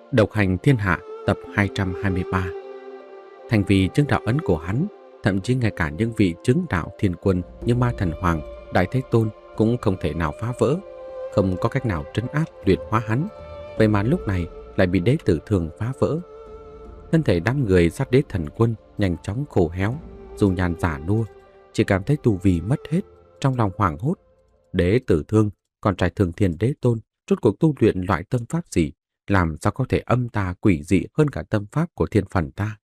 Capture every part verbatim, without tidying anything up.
Độc hành thiên hạ tập hai trăm hai mươi ba. Thành vì chứng đạo ấn của hắn, thậm chí ngay cả những vị chứng đạo thiên quân như Ma Thần Hoàng, Đại Thế Tôn cũng không thể nào phá vỡ, không có cách nào trấn áp luyện hóa hắn. Vậy mà lúc này lại bị Đế Tử Thương phá vỡ. Thân thể đám người sát đế thần quân nhanh chóng khô héo, dù nhàn giả nua, chỉ cảm thấy tu vi mất hết, trong lòng hoảng hốt. Đế Tử Thương, con trai Thường Thiên Đế Tôn, rốt cuộc tu luyện loại tâm pháp gì, làm sao có thể âm tà quỷ dị hơn cả tâm pháp của thiên phần ta.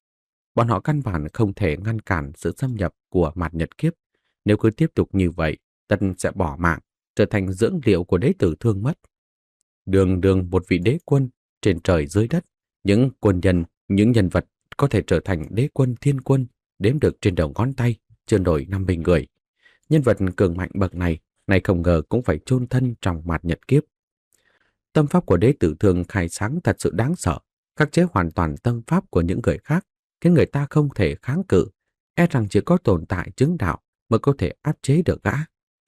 Bọn họ căn bản không thể ngăn cản sự xâm nhập của mạt nhật kiếp. Nếu cứ tiếp tục như vậy, Tân sẽ bỏ mạng, trở thành dưỡng liệu của Đế Tử Thương mất. Đường đường một vị đế quân, trên trời dưới đất, những quân nhân, những nhân vật có thể trở thành đế quân thiên quân, đếm được trên đầu ngón tay, chưa nổi năm mươi người. Nhân vật cường mạnh bậc này, này không ngờ cũng phải chôn thân trong mạt nhật kiếp. Tâm pháp của Đế Tử Thương khai sáng thật sự đáng sợ, khắc chế hoàn toàn tâm pháp của những người khác, khiến người ta không thể kháng cự, e rằng chỉ có tồn tại chứng đạo mới có thể áp chế được gã.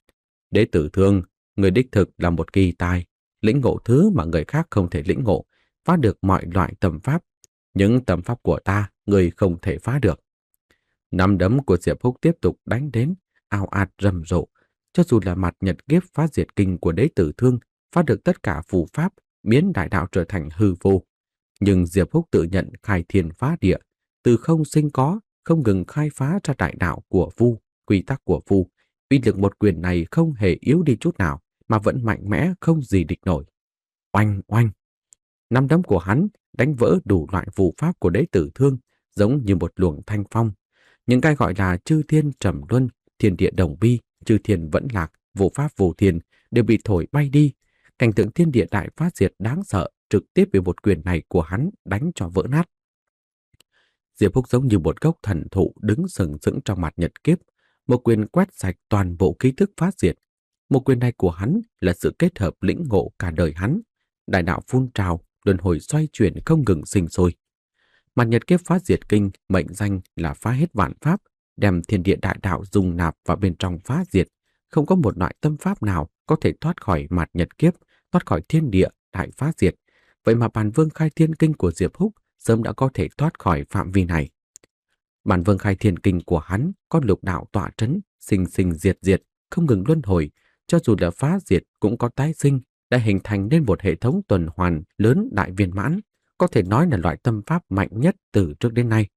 Đế Tử Thương, người đích thực là một kỳ tài, lĩnh ngộ thứ mà người khác không thể lĩnh ngộ, phá được mọi loại tâm pháp. Những tâm pháp của ta, người không thể phá được. Nắm đấm của Diệp Húc tiếp tục đánh đến, ào ạt rầm rộ. Cho dù là mặt nhật kiếp phá diệt kinh của Đế Tử Thương, phá được tất cả phù pháp, biến đại đạo trở thành hư vô. Nhưng Diệp Húc tự nhận khai thiên phá địa, từ không sinh có, không ngừng khai phá ra đại đạo của Vu, quy tắc của Vu. Uy lực một quyền này không hề yếu đi chút nào, mà vẫn mạnh mẽ không gì địch nổi. Oanh oanh! Nắm đấm của hắn đánh vỡ đủ loại phù pháp của Đế Tử Thương, giống như một luồng thanh phong. Những cái gọi là chư thiên trầm luân, thiên địa đồng bi, chư thiên vẫn lạc, vô pháp vô thiên đều bị thổi bay đi. Cảnh tượng thiên địa đại phát diệt đáng sợ trực tiếp bị một quyền này của hắn đánh cho vỡ nát. Diệp Húc giống như một gốc thần thụ đứng sừng sững trong mặt nhật kiếp, một quyền quét sạch toàn bộ ký thức phát diệt. Một quyền này của hắn là sự kết hợp lĩnh ngộ cả đời hắn, đại đạo phun trào, luân hồi xoay chuyển không ngừng sinh sôi. Mặt nhật kiếp phá diệt kinh mệnh danh là phá hết vạn pháp, đem thiên địa đại đạo dung nạp vào bên trong phá diệt. Không có một loại tâm pháp nào có thể thoát khỏi mặt nhật kiếp, thoát khỏi thiên địa đại phá diệt. Vậy mà Bản Vương khai thiên kinh của Diệp Húc sớm đã có thể thoát khỏi phạm vi này. Bản Vương khai thiên kinh của hắn có lục đạo tọa trấn, sinh sinh diệt diệt, không ngừng luân hồi. Cho dù là phá diệt cũng có tái sinh, đã hình thành nên một hệ thống tuần hoàn lớn đại viên mãn, có thể nói là loại tâm pháp mạnh nhất từ trước đến nay.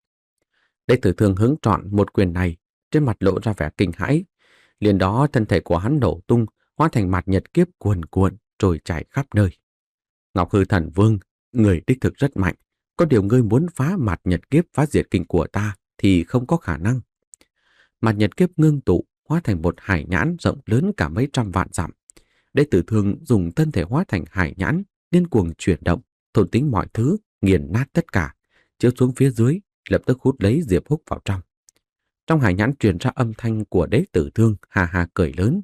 Đế Tử Thương hứng trọn một quyền này, trên mặt lộ ra vẻ kinh hãi. Liền đó thân thể của hắn nổ tung, hóa thành mặt nhật kiếp cuồn cuộn, trôi chảy khắp nơi. Ngọc Hư Thần Vương, người đích thực rất mạnh, có điều ngươi muốn phá mặt nhật kiếp phá diệt kinh của ta thì không có khả năng. Mặt nhật kiếp ngưng tụ, hóa thành một hải nhãn rộng lớn cả mấy trăm vạn dặm. Đế Tử Thương dùng thân thể hóa thành hải nhãn, điên cuồng chuyển động, thôn tính mọi thứ, nghiền nát tất cả, chiếu xuống phía dưới, lập tức hút lấy Diệp Húc vào trong. Trong hải nhãn truyền ra âm thanh của Đế Tử Thương, ha ha cười lớn.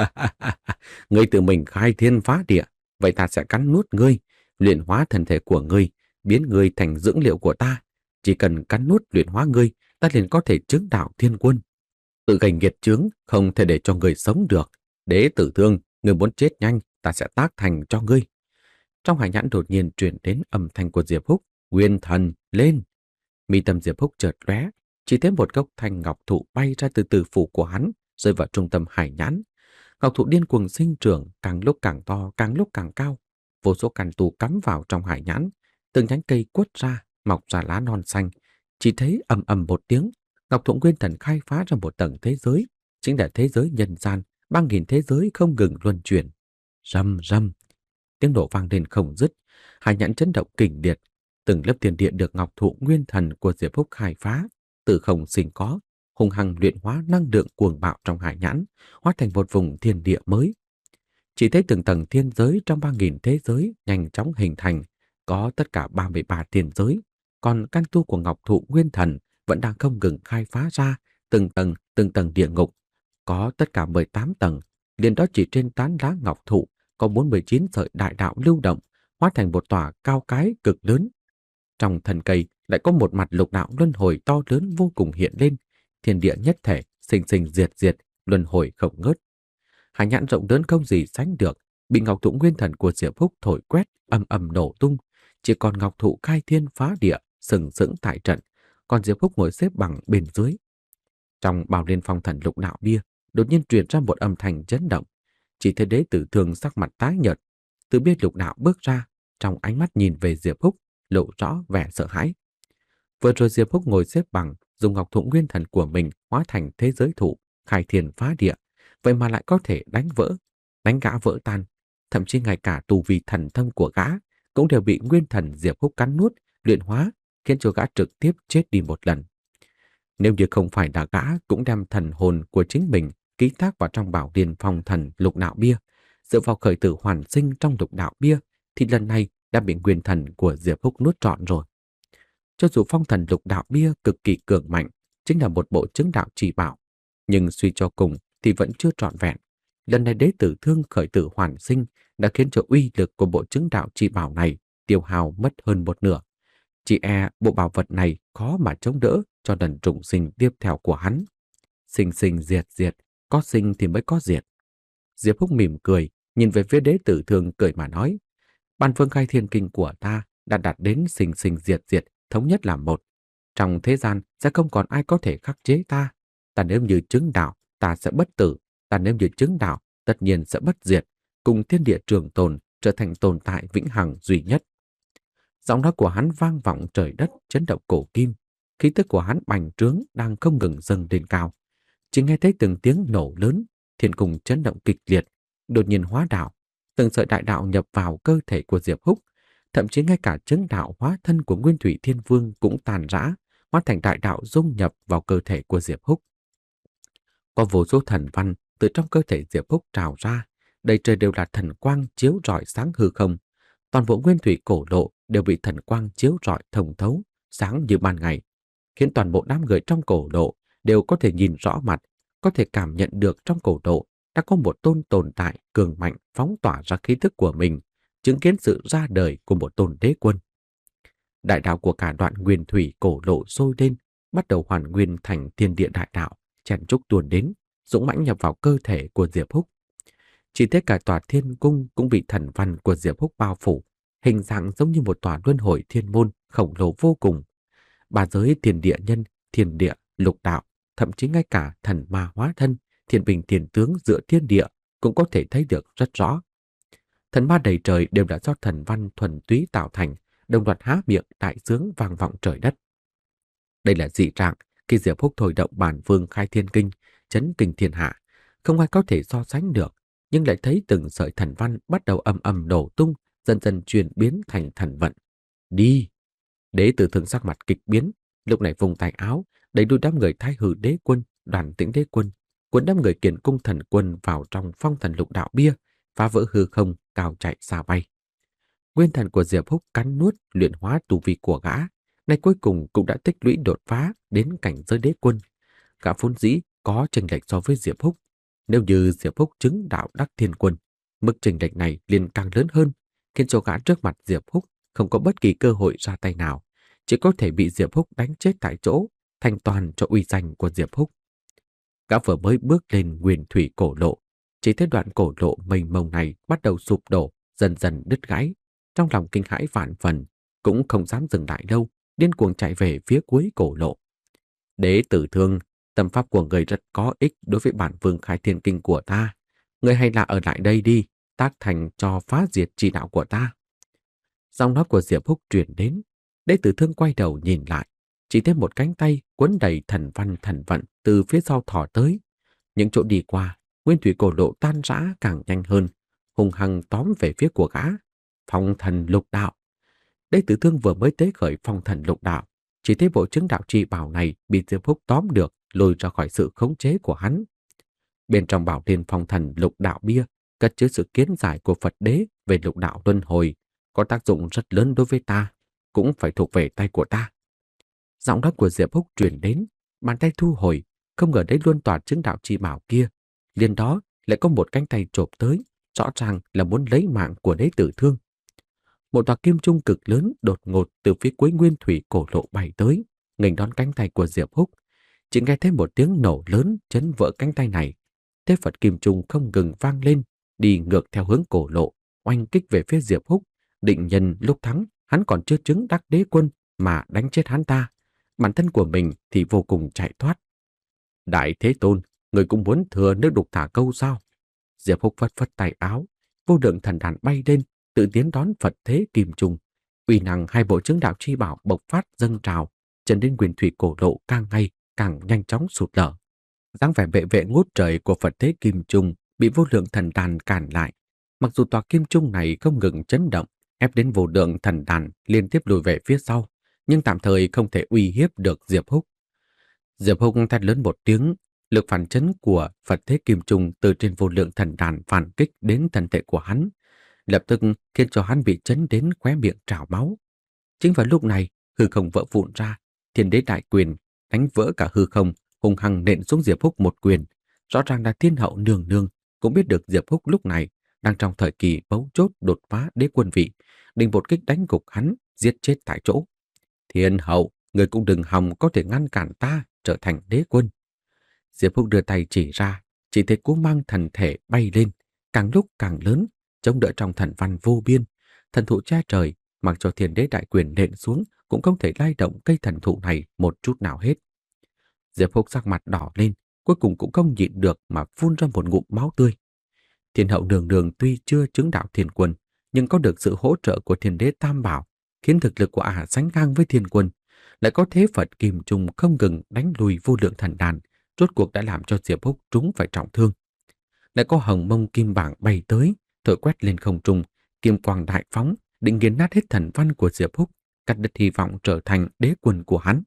Ngươi tự mình khai thiên phá địa, vậy ta sẽ cắn nuốt ngươi, luyện hóa thân thể của ngươi, biến ngươi thành dưỡng liệu của ta. Chỉ cần cắn nuốt luyện hóa ngươi, ta liền có thể chứng đạo thiên quân. Tự gây nghiệt chướng, không thể để cho ngươi sống được. Đế Tử Thương, ngươi muốn chết nhanh, ta sẽ tác thành cho ngươi. Trong hải nhãn đột nhiên truyền đến âm thanh của Diệp Húc, Nguyên Thần, lên. Mi tâm Diệp Húc chợt lóe, chỉ thấy một gốc thanh ngọc thụ bay ra từ từ phủ của hắn, rơi vào trung tâm hải nhãn. Ngọc thụ điên cuồng sinh trưởng, càng lúc càng to, càng lúc càng cao. Vô số cành tù cắm vào trong hải nhãn, từng nhánh cây quất ra, mọc ra lá non xanh. Chỉ thấy ầm ầm một tiếng, Ngọc thụ Nguyên Thần khai phá ra một tầng thế giới, chính là thế giới nhân gian, ba nghìn thế giới không ngừng luân chuyển. Rầm rầm, tiếng nổ vang lên không dứt, hải nhãn chấn động kịch liệt, từng lớp thiên địa được Ngọc thụ Nguyên Thần của Diệp Húc khai phá, từ không sinh có, hùng hăng luyện hóa năng lượng cuồng bạo trong hải nhãn, hóa thành một vùng thiên địa mới. Chỉ thấy từng tầng thiên giới trong ba nghìn thế giới nhanh chóng hình thành, có tất cả ba mươi ba thiên giới, còn căn tu của Ngọc thụ Nguyên Thần vẫn đang không ngừng khai phá ra từng tầng từng tầng địa ngục, có tất cả mười tám tầng, liền đó chỉ trên tán lá ngọc thụ có bốn mươi chín sợi đại đạo lưu động, hóa thành một tòa cao cái cực lớn. Trong thân cây lại có một mặt lục đạo luân hồi to lớn vô cùng hiện lên, thiên địa nhất thể, sinh sinh diệt diệt, luân hồi không ngớt. Hải nhãn rộng lớn không gì sánh được, bị Ngọc thụ Nguyên Thần của Diệp Húc thổi quét, ầm ầm nổ tung, chỉ còn ngọc thụ khai thiên phá địa sừng sững tại trận, còn Diệp Húc ngồi xếp bằng bên dưới. Trong Bảo Liên Phong Thần Lục Đạo Bia đột nhiên truyền ra một âm thanh chấn động. Chỉ thấy Đế Tử Thương sắc mặt tái nhợt, từ bia lục đạo bước ra, trong ánh mắt nhìn về Diệp Húc lộ rõ vẻ sợ hãi. Vừa rồi Diệp Húc ngồi xếp bằng, dùng ngọc thụ nguyên thần của mình hóa thành thế giới thụ, khai thiên phá địa, vậy mà lại có thể đánh vỡ, đánh gã vỡ tan, thậm chí ngay cả tu vi thần thông của gã cũng đều bị nguyên thần Diệp Húc cắn nuốt, luyện hóa, khiến cho gã trực tiếp chết đi một lần. Nếu như không phải là gã cũng đem thần hồn của chính mình ký thác vào trong Bảo Liên Phong Thần Lục Đạo Bia, dựa vào khởi tử hoàn sinh trong lục đạo bia, thì lần này đã bị nguyên thần của Diệp Húc nuốt trọn rồi. Cho dù phong thần lục đạo bia cực kỳ cường mạnh, chính là một bộ chứng đạo chỉ bảo, nhưng suy cho cùng thì vẫn chưa trọn vẹn. Lần này Đế Tử Thương khởi tử hoàn sinh đã khiến cho uy lực của bộ chứng đạo chỉ bảo này tiêu hao mất hơn một nửa. Chỉ e bộ bảo vật này khó mà chống đỡ cho lần trùng sinh tiếp theo của hắn. Sinh sinh diệt diệt, có sinh thì mới có diệt. Diệp Húc mỉm cười, nhìn về phía Đế Tử Thương cười mà nói, Ban Phương Khai Thiên Kinh của ta đã đạt đến sinh sinh diệt diệt, thống nhất làm một. Trong thế gian sẽ không còn ai có thể khắc chế ta. Ta nếu như chứng đạo, ta sẽ bất tử. Ta nếu như chứng đạo, tất nhiên sẽ bất diệt, cùng thiên địa trường tồn, trở thành tồn tại vĩnh hằng duy nhất. Giọng nói của hắn vang vọng trời đất, chấn động cổ kim. Khí tức của hắn bành trướng đang không ngừng dâng lên cao. Chỉ nghe thấy từng tiếng nổ lớn, thiên cung chấn động kịch liệt, đột nhiên hóa đạo, từng sợi đại đạo nhập vào cơ thể của Diệp Húc, thậm chí ngay cả chứng đạo hóa thân của Nguyên Thủy Thiên Vương cũng tàn rã, hóa thành đại đạo dung nhập vào cơ thể của Diệp Húc. Có vô số thần văn từ trong cơ thể Diệp Húc trào ra, đầy trời đều là thần quang chiếu rọi sáng hư không. Toàn bộ Nguyên Thủy cổ lộ đều bị thần quang chiếu rọi thông thấu, sáng như ban ngày, khiến toàn bộ đám người trong cổ lộ đều có thể nhìn rõ mặt, có thể cảm nhận được trong cổ lộ đã có một tôn tồn tại cường mạnh phóng tỏa ra khí thức của mình, chứng kiến sự ra đời của một tôn đế quân. Đại đạo của cả đoạn Nguyên Thủy cổ lộ sôi lên, bắt đầu hoàn nguyên thành thiên địa đại đạo, chen trúc tuôn đến, dũng mãnh nhập vào cơ thể của Diệp Húc. Chỉ thấy cả tòa thiên cung cũng bị thần văn của Diệp Húc bao phủ, hình dạng giống như một tòa luân hồi thiên môn khổng lồ vô cùng. Ba giới thiên địa nhân, thiên địa, lục đạo, thậm chí ngay cả thần ma hóa thân, thiên bình thiên tướng giữa thiên địa cũng có thể thấy được rất rõ. Thần ma đầy trời đều đã do thần văn thuần túy tạo thành, đồng loạt há miệng đại sướng vang vọng trời đất. Đây là dị trạng khi Diệp Húc thôi động Bản Vương Khai Thiên Kinh, chấn kinh thiên hạ, không ai có thể so sánh được, nhưng lại thấy từng sợi thần văn bắt đầu ầm ầm đổ tung, dần dần chuyển biến thành thần vận. Đi! Đế Tử Thương sắc mặt kịch biến, lúc này vùng tay áo, đẩy đuôi đám người Thái Hư Đế Quân, Đoàn Tĩnh Đế Quân, cuốn đám người Kiền Cung Thần Quân vào trong phong thần lục đạo bia, phá vỡ hư không, cao chạy xa bay. Nguyên thần của Diệp Húc cắn nuốt luyện hóa tu vi của gã, nay cuối cùng cũng đã tích lũy đột phá đến cảnh giới đế quân. Gã vốn dĩ có chênh lệch so với Diệp Húc, nếu như Diệp Húc chứng đạo đắc thiên quân, mức chênh lệch này liền càng lớn hơn, khiến cho gã trước mặt Diệp Húc không có bất kỳ cơ hội ra tay nào, chỉ có thể bị Diệp Húc đánh chết tại chỗ, thành toàn cho uy danh của Diệp Húc. Gã vừa mới bước lên Nguyên Thủy cổ lộ, chỉ thấy đoạn cổ lộ mênh mông này bắt đầu sụp đổ, dần dần đứt gãy. Trong lòng kinh hãi vạn phần, cũng không dám dừng lại đâu, điên cuồng chạy về phía cuối cổ lộ. Đế Tử Thương, tâm pháp của người rất có ích đối với Bản Vương Khai Thiên Kinh của ta. Người hay là ở lại đây đi, tác thành cho phá diệt chỉ đạo của ta. Giọng nói của Diệp Húc truyền đến. Đế Tử Thương quay đầu nhìn lại, chỉ thấy một cánh tay cuốn đầy thần văn thần vận từ phía sau thò tới. Những chỗ đi qua, Nguyên Thủy cổ lộ tan rã càng nhanh hơn, hùng hăng tóm về phía của gã. Phong thần lục đạo. Đế Tử Thương vừa mới tế khởi phong thần lục đạo, chỉ thấy bộ chứng đạo chi bảo này bị Diệp Húc tóm được, lôi ra khỏi sự khống chế của hắn. Bên trong Bảo Liên Phong Thần Lục Đạo bia cất chứa sự kiến giải của Phật Đế về lục đạo luân hồi, có tác dụng rất lớn đối với ta, cũng phải thuộc về tay của ta. Giọng nói của Diệp Húc truyền đến, bàn tay thu hồi, không ngờ đấy luôn tỏa chứng đạo chi bảo kia, liền đó lại có một cánh tay chộp tới, rõ ràng là muốn lấy mạng của Đế Tử Thương. Một tòa kim trung cực lớn đột ngột từ phía cuối Nguyên Thủy cổ lộ bay tới, nghênh đón cánh tay của Diệp Húc. Chỉ nghe thấy một tiếng nổ lớn chấn vỡ cánh tay này. Thế Phật kim trung không ngừng vang lên, đi ngược theo hướng cổ lộ, oanh kích về phía Diệp Húc, định nhân lúc thắng, hắn còn chưa chứng đắc đế quân mà đánh chết hắn ta, bản thân của mình thì vô cùng chạy thoát. Đại Thế Tôn, người cũng muốn thừa nước đục thả câu sao? Diệp Húc phất phất tay áo, vô lượng thần đàn bay lên, tự tiến đón Phật thế kim trùng. Uy năng hai bộ chứng đạo chi bảo bộc phát dâng trào, chân đến quyền thủy cổ lộ càng ngày càng nhanh chóng sụt lở. Dáng vẻ vệ vệ ngút trời của Phật thế kim trung bị vô lượng thần đàn cản lại. Mặc dù tòa kim trung này không ngừng chấn động, ép đến vô lượng thần đàn liên tiếp lùi về phía sau, nhưng tạm thời không thể uy hiếp được Diệp Húc. Diệp Húc thét lớn một tiếng, lực phản chấn của Phật thế kim trung từ trên vô lượng thần đàn phản kích đến thân thể của hắn, lập tức khiến cho hắn bị chấn đến khóe miệng trào máu. Chính vào lúc này, hư không vỡ vụn ra, thiên đế đại quyền đánh vỡ cả hư không, hung hăng nện xuống Diệp Húc một quyền. Rõ ràng là thiên hậu nương nương cũng biết được Diệp Húc lúc này đang trong thời kỳ bấu chốt đột phá đế quân vị, định một kích đánh gục hắn, giết chết tại chỗ. Thiên hậu, người cũng đừng hòng có thể ngăn cản ta trở thành đế quân. Diệp Húc đưa tay chỉ ra, chỉ thấy cú mang thần thể bay lên, càng lúc càng lớn, chống đỡ trong thần văn vô biên. Thần thụ che trời, mặc cho thiên đế đại quyền nện xuống cũng không thể lay động cây thần thụ này một chút nào hết. Diệp Húc sắc mặt đỏ lên, cuối cùng cũng không nhịn được mà phun ra một ngụm máu tươi. Thiên hậu nương nương tuy chưa chứng đạo thiên quân, nhưng có được sự hỗ trợ của thiên đế tam bảo, khiến thực lực của ả sánh ngang với thiên quân. Lại có thế Phật kim trùng không ngừng đánh lùi vô lượng thần đàn, rốt cuộc đã làm cho Diệp Húc trúng phải trọng thương. Lại có hồng mông kim bảng bay tới, thổi quét lên không trung, kim quang đại phóng, định nghiền nát hết thần văn của Diệp Húc, cắt đứt hy vọng trở thành đế quân của hắn.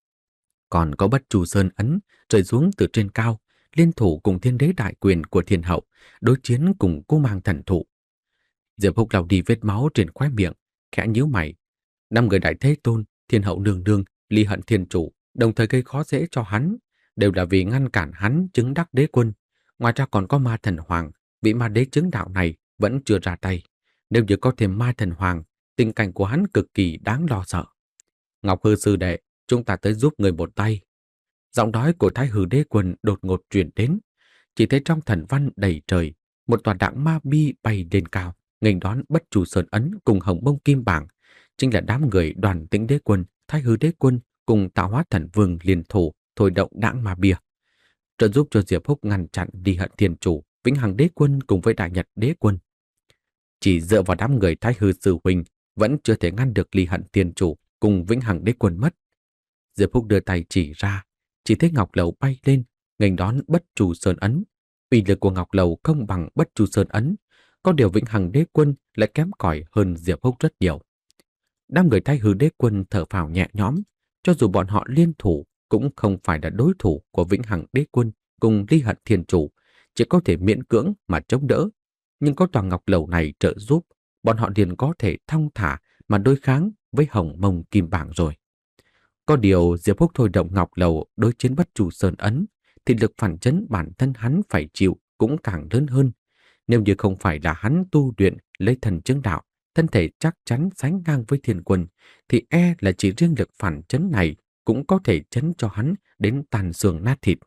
Còn có Bất Chu Sơn ấn rơi xuống từ trên cao, liên thủ cùng thiên đế đại quyền của thiên hậu, đối chiến cùng cô mang thần thụ. Diệp Húc lau đi vết máu trên khóe miệng, khẽ nhíu mày. Năm người Đại Thế Tôn, thiên hậu nương nương, ly hận thiên chủ, đồng thời gây khó dễ cho hắn, đều là vì ngăn cản hắn chứng đắc đế quân. Ngoài ra còn có ma thần hoàng, vị ma đế chứng đạo này vẫn chưa ra tay. Nếu như có thêm ma thần hoàng, tình cảnh của hắn cực kỳ đáng lo sợ. Ngọc Hư sư đệ, chúng ta tới giúp người một tay. Giọng nói của Thái Hư đế quân đột ngột truyền đến. Chỉ thấy trong thần văn đầy trời, một tòa đặng ma bi bay lên cao, nghênh đón Bất Chu Sơn ấn cùng hồng bông kim bảng, chính là đám người Đoàn Tĩnh đế quân, Thái Hư đế quân cùng Tạo Hóa thần vương liên thủ thổi động đặng ma bia, trợ giúp cho Diệp Húc ngăn chặn Ly Hận thiên chủ, Vĩnh Hằng đế quân cùng với Đại Nhật đế quân. Chỉ dựa vào đám người Thái Hư sư huynh vẫn chưa thể ngăn được Ly Hận thiên chủ cùng Vĩnh Hằng đế quân mất. Diệp Húc đưa tay chỉ ra, chỉ thấy ngọc lầu bay lên, nghênh đón Bất Chu Sơn ấn. Uy lực của ngọc lầu không bằng Bất Chu Sơn ấn, có điều Vĩnh Hằng đế quân lại kém cỏi hơn Diệp Húc rất nhiều. Đám người Thái Hư đế quân thở phào nhẹ nhõm, cho dù bọn họ liên thủ cũng không phải là đối thủ của Vĩnh Hằng đế quân cùng Ly Hận thiên chủ, chỉ có thể miễn cưỡng mà chống đỡ. Nhưng có tòa ngọc lầu này trợ giúp, bọn họ liền có thể thong thả mà đối kháng với hồng mông kim bảng rồi. Có điều Diệp Húc thôi động ngọc lầu đối chiến Bất Chu Sơn ấn, thì lực phản chấn bản thân hắn phải chịu cũng càng lớn hơn. Nếu như không phải là hắn tu luyện lấy thần chứng đạo, thân thể chắc chắn sánh ngang với thiên quân, thì e là chỉ riêng lực phản chấn này cũng có thể chấn cho hắn đến tàn xương nát thịt.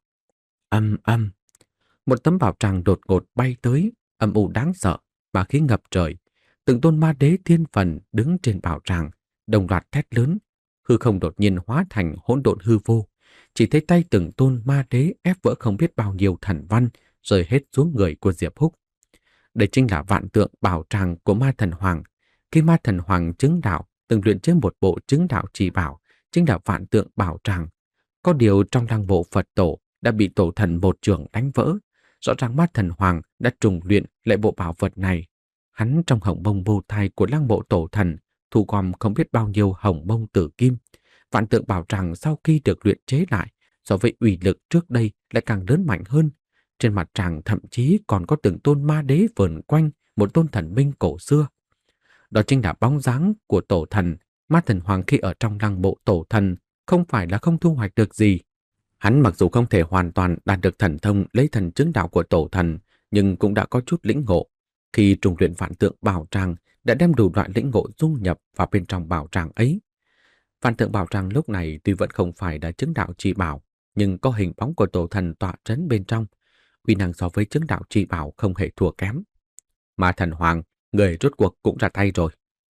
Âm âm, một tấm bảo tràng đột ngột bay tới, âm u đáng sợ, bá khí ngập trời. Từng tôn ma đế thiên phần đứng trên bảo tràng, đồng loạt thét lớn. Hư không đột nhiên hóa thành hỗn độn hư vô, chỉ thấy tay từng tôn ma đế ép vỡ không biết bao nhiêu thần văn, rơi hết xuống người của Diệp Húc. Đây chính là vạn tượng bảo tràng của ma thần hoàng. Khi ma thần hoàng chứng đạo, từng luyện chế một bộ chứng đạo chỉ bảo, chính là vạn tượng bảo tràng. Có điều trong lăng bộ Phật tổ đã bị tổ thần một trường đánh vỡ. Rõ ràng ma thần hoàng đã trùng luyện lại bộ bảo vật này. Hắn trong hồng bông vô thai của lăng bộ tổ thần thu gom không biết bao nhiêu hồng bông tử kim. Vạn tượng bảo tràng sau khi được luyện chế lại, so với uy lực trước đây lại càng lớn mạnh hơn. Trên mặt tràng thậm chí còn có từng tôn ma đế vờn quanh một tôn thần minh cổ xưa. Đó chính là bóng dáng của tổ thần. Ma thần hoàng khi ở trong lăng bộ tổ thần không phải là không thu hoạch được gì. Hắn mặc dù không thể hoàn toàn đạt được thần thông lấy thần chứng đạo của tổ thần, nhưng cũng đã có chút lĩnh ngộ. Khi trùng luyện vạn tượng bảo tràng, đã đem đủ loại lĩnh ngộ dung nhập vào bên trong bảo tràng ấy. Vạn tượng bảo tràng lúc này tuy vẫn không phải là chứng đạo chi bảo, nhưng có hình bóng của tổ thần tọa trấn bên trong, uy năng so với chứng đạo chi bảo không hề thua kém. Mà thần hoàng, người rốt cuộc cũng ra tay rồi.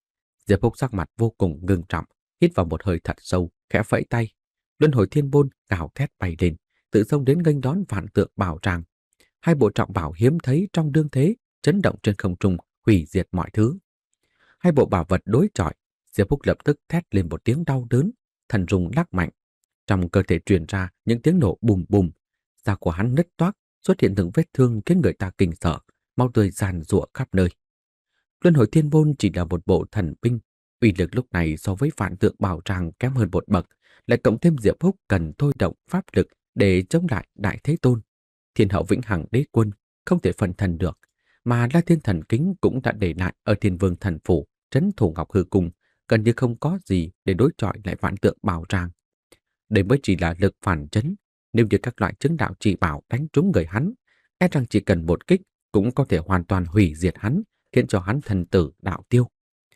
Diệp Húc sắc mặt vô cùng ngưng trọng, hít vào một hơi thật sâu, khẽ phẩy tay. Luân hồi thiên môn gào thét bay lên, tự xông đến nghênh đón vạn tượng bảo tràng. Hai bộ trọng bảo hiếm thấy trong đương thế, chấn động trên không trung, hủy diệt mọi thứ. Hai bộ bảo vật đối chọi, Diệp Húc lập tức thét lên một tiếng đau đớn, thần rung lắc mạnh. Trong cơ thể truyền ra những tiếng nổ bùm bùm, da của hắn nứt toác, xuất hiện từng vết thương khiến người ta kinh sợ, máu tươi giàn giụa khắp nơi. Luân hồi thiên môn chỉ là một bộ thần binh, uy lực lúc này so với vạn tượng bảo tràng kém hơn một bậc, lại cộng thêm Diệp Húc cần thôi động pháp lực để chống lại Đại Thế Tôn. Thiên hậu vĩnh hằng đế quân không thể phân thần được, mà La Thiên Thần Kính cũng đã để lại ở Thiên Vương Thần Phủ, trấn thủ Ngọc Hư Cung, gần như không có gì để đối chọi lại vạn tượng bảo tràng. Đây mới chỉ là lực phản chấn, nếu như các loại chứng đạo chỉ bảo đánh trúng người hắn, e rằng chỉ cần một kích cũng có thể hoàn toàn hủy diệt hắn, khiến cho hắn thần tử đạo tiêu.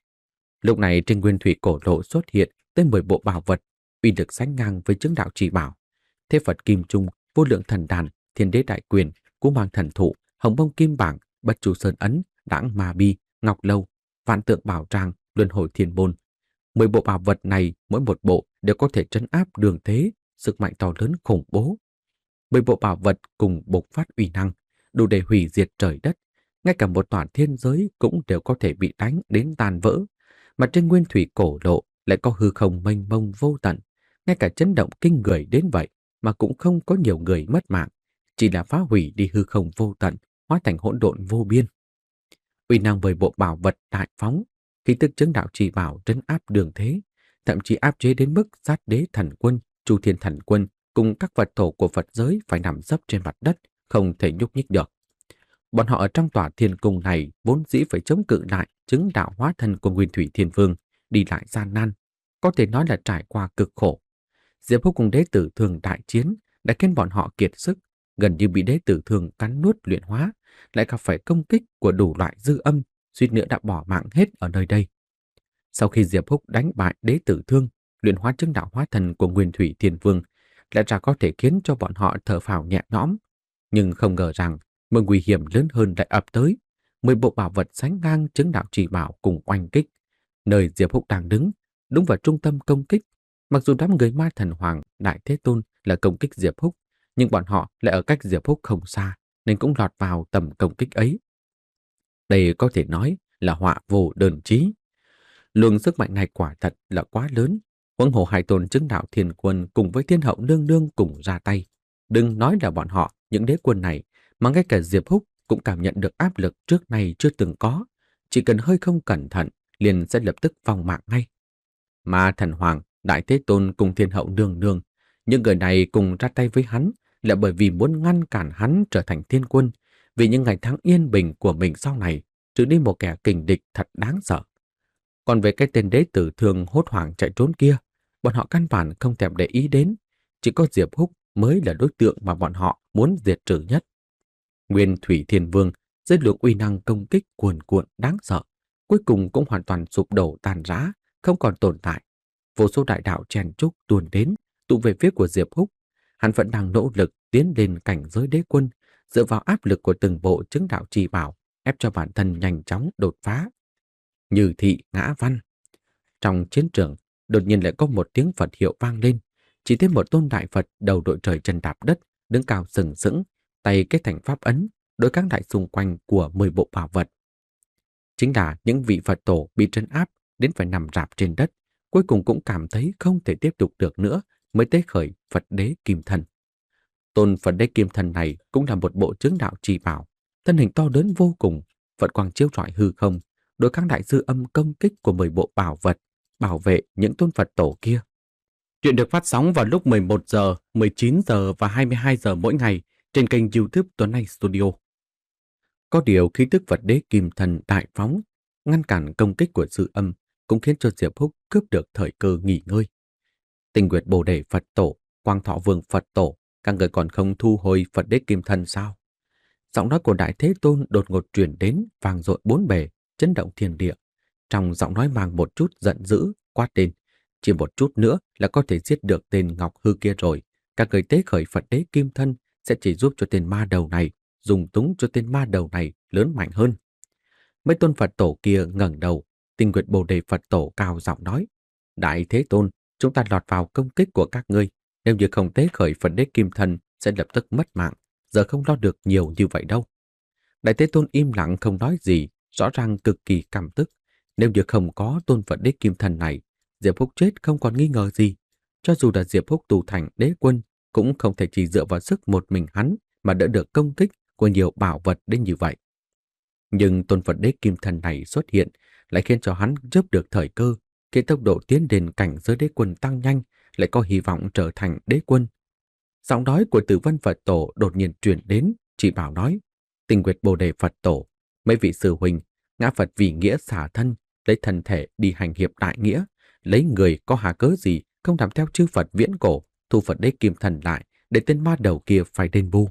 Lúc này trên nguyên thủy cổ lộ xuất hiện tới mười bộ bảo vật, uy lực sánh ngang với chứng đạo chỉ bảo. Thế Phật Kim Trung, Vô Lượng Thần Đàn, Thiên Đế Đại Quyền, Cú Mang Thần Thụ, Hồng Bông Kim Bảng, Bất Chu Sơn Ấn, Đãng Ma Bi, Ngọc Lâu, Vạn Tượng Bảo Tràng, Luân Hồi Thiên Môn. Mười bộ bảo vật này, mỗi một bộ đều có thể trấn áp đường thế, sức mạnh to lớn khủng bố. Mười bộ bảo vật cùng bộc phát uy năng, đủ để hủy diệt trời đất. Ngay cả một tòa thiên giới cũng đều có thể bị đánh đến tan vỡ. Mà trên nguyên thủy cổ lộ lại có hư không mênh mông vô tận. Ngay cả chấn động kinh người đến vậy mà cũng không có nhiều người mất mạng. Chỉ là phá hủy đi hư không vô tận, hóa thành hỗn độn vô biên. Uy năng với bộ bảo vật đại phóng, khí tức chứng đạo chỉ bảo trấn áp đường thế, thậm chí áp chế đến mức Sát Đế Thần Quân, Chu Thiên Thần Quân cùng các Phật tổ của Phật giới phải nằm dấp trên mặt đất, không thể nhúc nhích được. Bọn họ ở trong tòa thiên cung này vốn dĩ phải chống cự lại chứng đạo hóa thân của Nguyên Thủy Thiên Vương, đi lại gian nan, có thể nói là trải qua cực khổ. Diệp Húc cùng Đế Tử Thương đại chiến đã khiến bọn họ kiệt sức, gần như bị Đế Tử Thương cắn nuốt luyện hóa, lại gặp phải công kích của đủ loại dư âm, suýt nữa đã bỏ mạng hết ở nơi đây. Sau khi Diệp Húc đánh bại Đế Tử Thương, luyện hóa chứng đạo hóa thân của Nguyên Thủy Thiên Vương, lẽ ra có thể khiến cho bọn họ thở phào nhẹ nhõm, nhưng không ngờ rằng một nguy hiểm lớn hơn lại ập tới. Mười bộ bảo vật sánh ngang chứng đạo chỉ bảo cùng oanh kích. Nơi Diệp Húc đang đứng, đúng vào trung tâm công kích. Mặc dù đám người Ma Thần Hoàng, Đại Thế Tôn là công kích Diệp Húc, nhưng bọn họ lại ở cách Diệp Húc không xa, nên cũng lọt vào tầm công kích ấy. Đây có thể nói là họa vô đơn chí. Luồng sức mạnh này quả thật là quá lớn. Huống hồ hai tôn chứng đạo thiên quân cùng với thiên hậu nương nương cùng ra tay. Đừng nói là bọn họ, những đế quân này, mà ngay cả Diệp Húc cũng cảm nhận được áp lực trước nay chưa từng có. Chỉ cần hơi không cẩn thận, liền sẽ lập tức vong mạng ngay. Ma Thần Hoàng, Đại Thế Tôn cùng thiên hậu nương nương, những người này cùng ra tay với hắn là bởi vì muốn ngăn cản hắn trở thành thiên quân, vì những ngày tháng yên bình của mình sau này trở nên một kẻ kình địch thật đáng sợ. Còn về cái tên Đế Tử Thương hốt hoảng chạy trốn kia, bọn họ căn bản không thèm để ý đến, chỉ có Diệp Húc mới là đối tượng mà bọn họ muốn diệt trừ nhất. Nguyên Thủy Thiên Vương dưới lượng uy năng công kích cuồn cuộn đáng sợ, cuối cùng cũng hoàn toàn sụp đổ tàn rã, không còn tồn tại. Vô số đại đạo chen chúc tuôn đến, tụ về phía của Diệp Húc. Hắn vẫn đang nỗ lực tiến lên cảnh giới đế quân, dựa vào áp lực của từng bộ chứng đạo chỉ bảo, ép cho bản thân nhanh chóng đột phá. Như thị ngã văn. Trong chiến trường, đột nhiên lại có một tiếng Phật hiệu vang lên. Chỉ thấy một tôn đại Phật đầu đội trời chân đạp đất, đứng cao sừng sững, tay kết thành pháp ấn, đối kháng lại xung quanh của mười bộ bảo vật. Chính là những vị Phật tổ bị trấn áp đến phải nằm rạp trên đất, cuối cùng cũng cảm thấy không thể tiếp tục được nữa, mới tế khởi Phật Đế Kim Thân. Tôn Phật Đế Kim Thân này cũng là một bộ chứng đạo chỉ bảo, thân hình to lớn vô cùng, Phật quang chiếu rọi hư không, đối kháng đại dư âm công kích của mười bộ bảo vật, bảo vệ những tôn Phật tổ kia. Chuyện được phát sóng vào lúc mười một giờ, mười chín giờ và hai mươi hai giờ mỗi ngày trên kênh YouTube Tuấn Anh Studio. Có điều khí tức Phật Đế Kim Thân đại phóng, ngăn cản công kích của dư âm, cũng khiến cho Diệp Húc cướp được thời cơ nghỉ ngơi. Tinh Nguyệt Bồ Đề Phật Tổ, Quang Thọ Vương Phật Tổ, các người còn không thu hồi Phật Đế Kim Thân sao? Giọng nói của Đại Thế Tôn đột ngột truyền đến, vang dội bốn bề, chấn động thiên địa. Trong giọng nói mang một chút giận dữ, quát lên: chỉ một chút nữa là có thể giết được tên Ngọc Hư kia rồi. Các người tế khởi Phật Đế Kim Thân sẽ chỉ giúp cho tên ma đầu này, dùng túng cho tên ma đầu này lớn mạnh hơn. Mấy tôn Phật tổ kia ngẩng đầu, Tinh Nguyệt Bồ Đề Phật Tổ cao giọng nói: Đại Thế Tôn, chúng ta lọt vào công kích của các ngươi. Nếu như không tế khởi Phật Đế Kim Thân sẽ lập tức mất mạng, giờ không lo được nhiều như vậy đâu. Đại Thế Tôn im lặng không nói gì, rõ ràng cực kỳ căm tức. Nếu như không có tôn Phật Đế Kim Thân này, Diệp Húc chết không còn nghi ngờ gì. Cho dù là Diệp Húc tu thành đế quân, cũng không thể chỉ dựa vào sức một mình hắn mà đỡ được công kích của nhiều bảo vật đến như vậy. Nhưng tôn Phật Đế Kim Thân này xuất hiện lại khiến cho hắn chớp được thời cơ, khiến tốc độ tiến đến cảnh giới đế quân tăng nhanh, lại có hy vọng trở thành đế quân. Giọng nói của Tử Vân Phật Tổ đột nhiên truyền đến, chỉ bảo nói: Tinh Nguyệt Bồ Đề Phật Tổ, mấy vị sư huynh, ngã Phật vì nghĩa xả thân, lấy thân thể đi hành hiệp đại nghĩa, lấy người có hà cớ gì không làm theo chư Phật viễn cổ, thu Phật Đế Kim Thân lại, để tên ma đầu kia phải đền bù.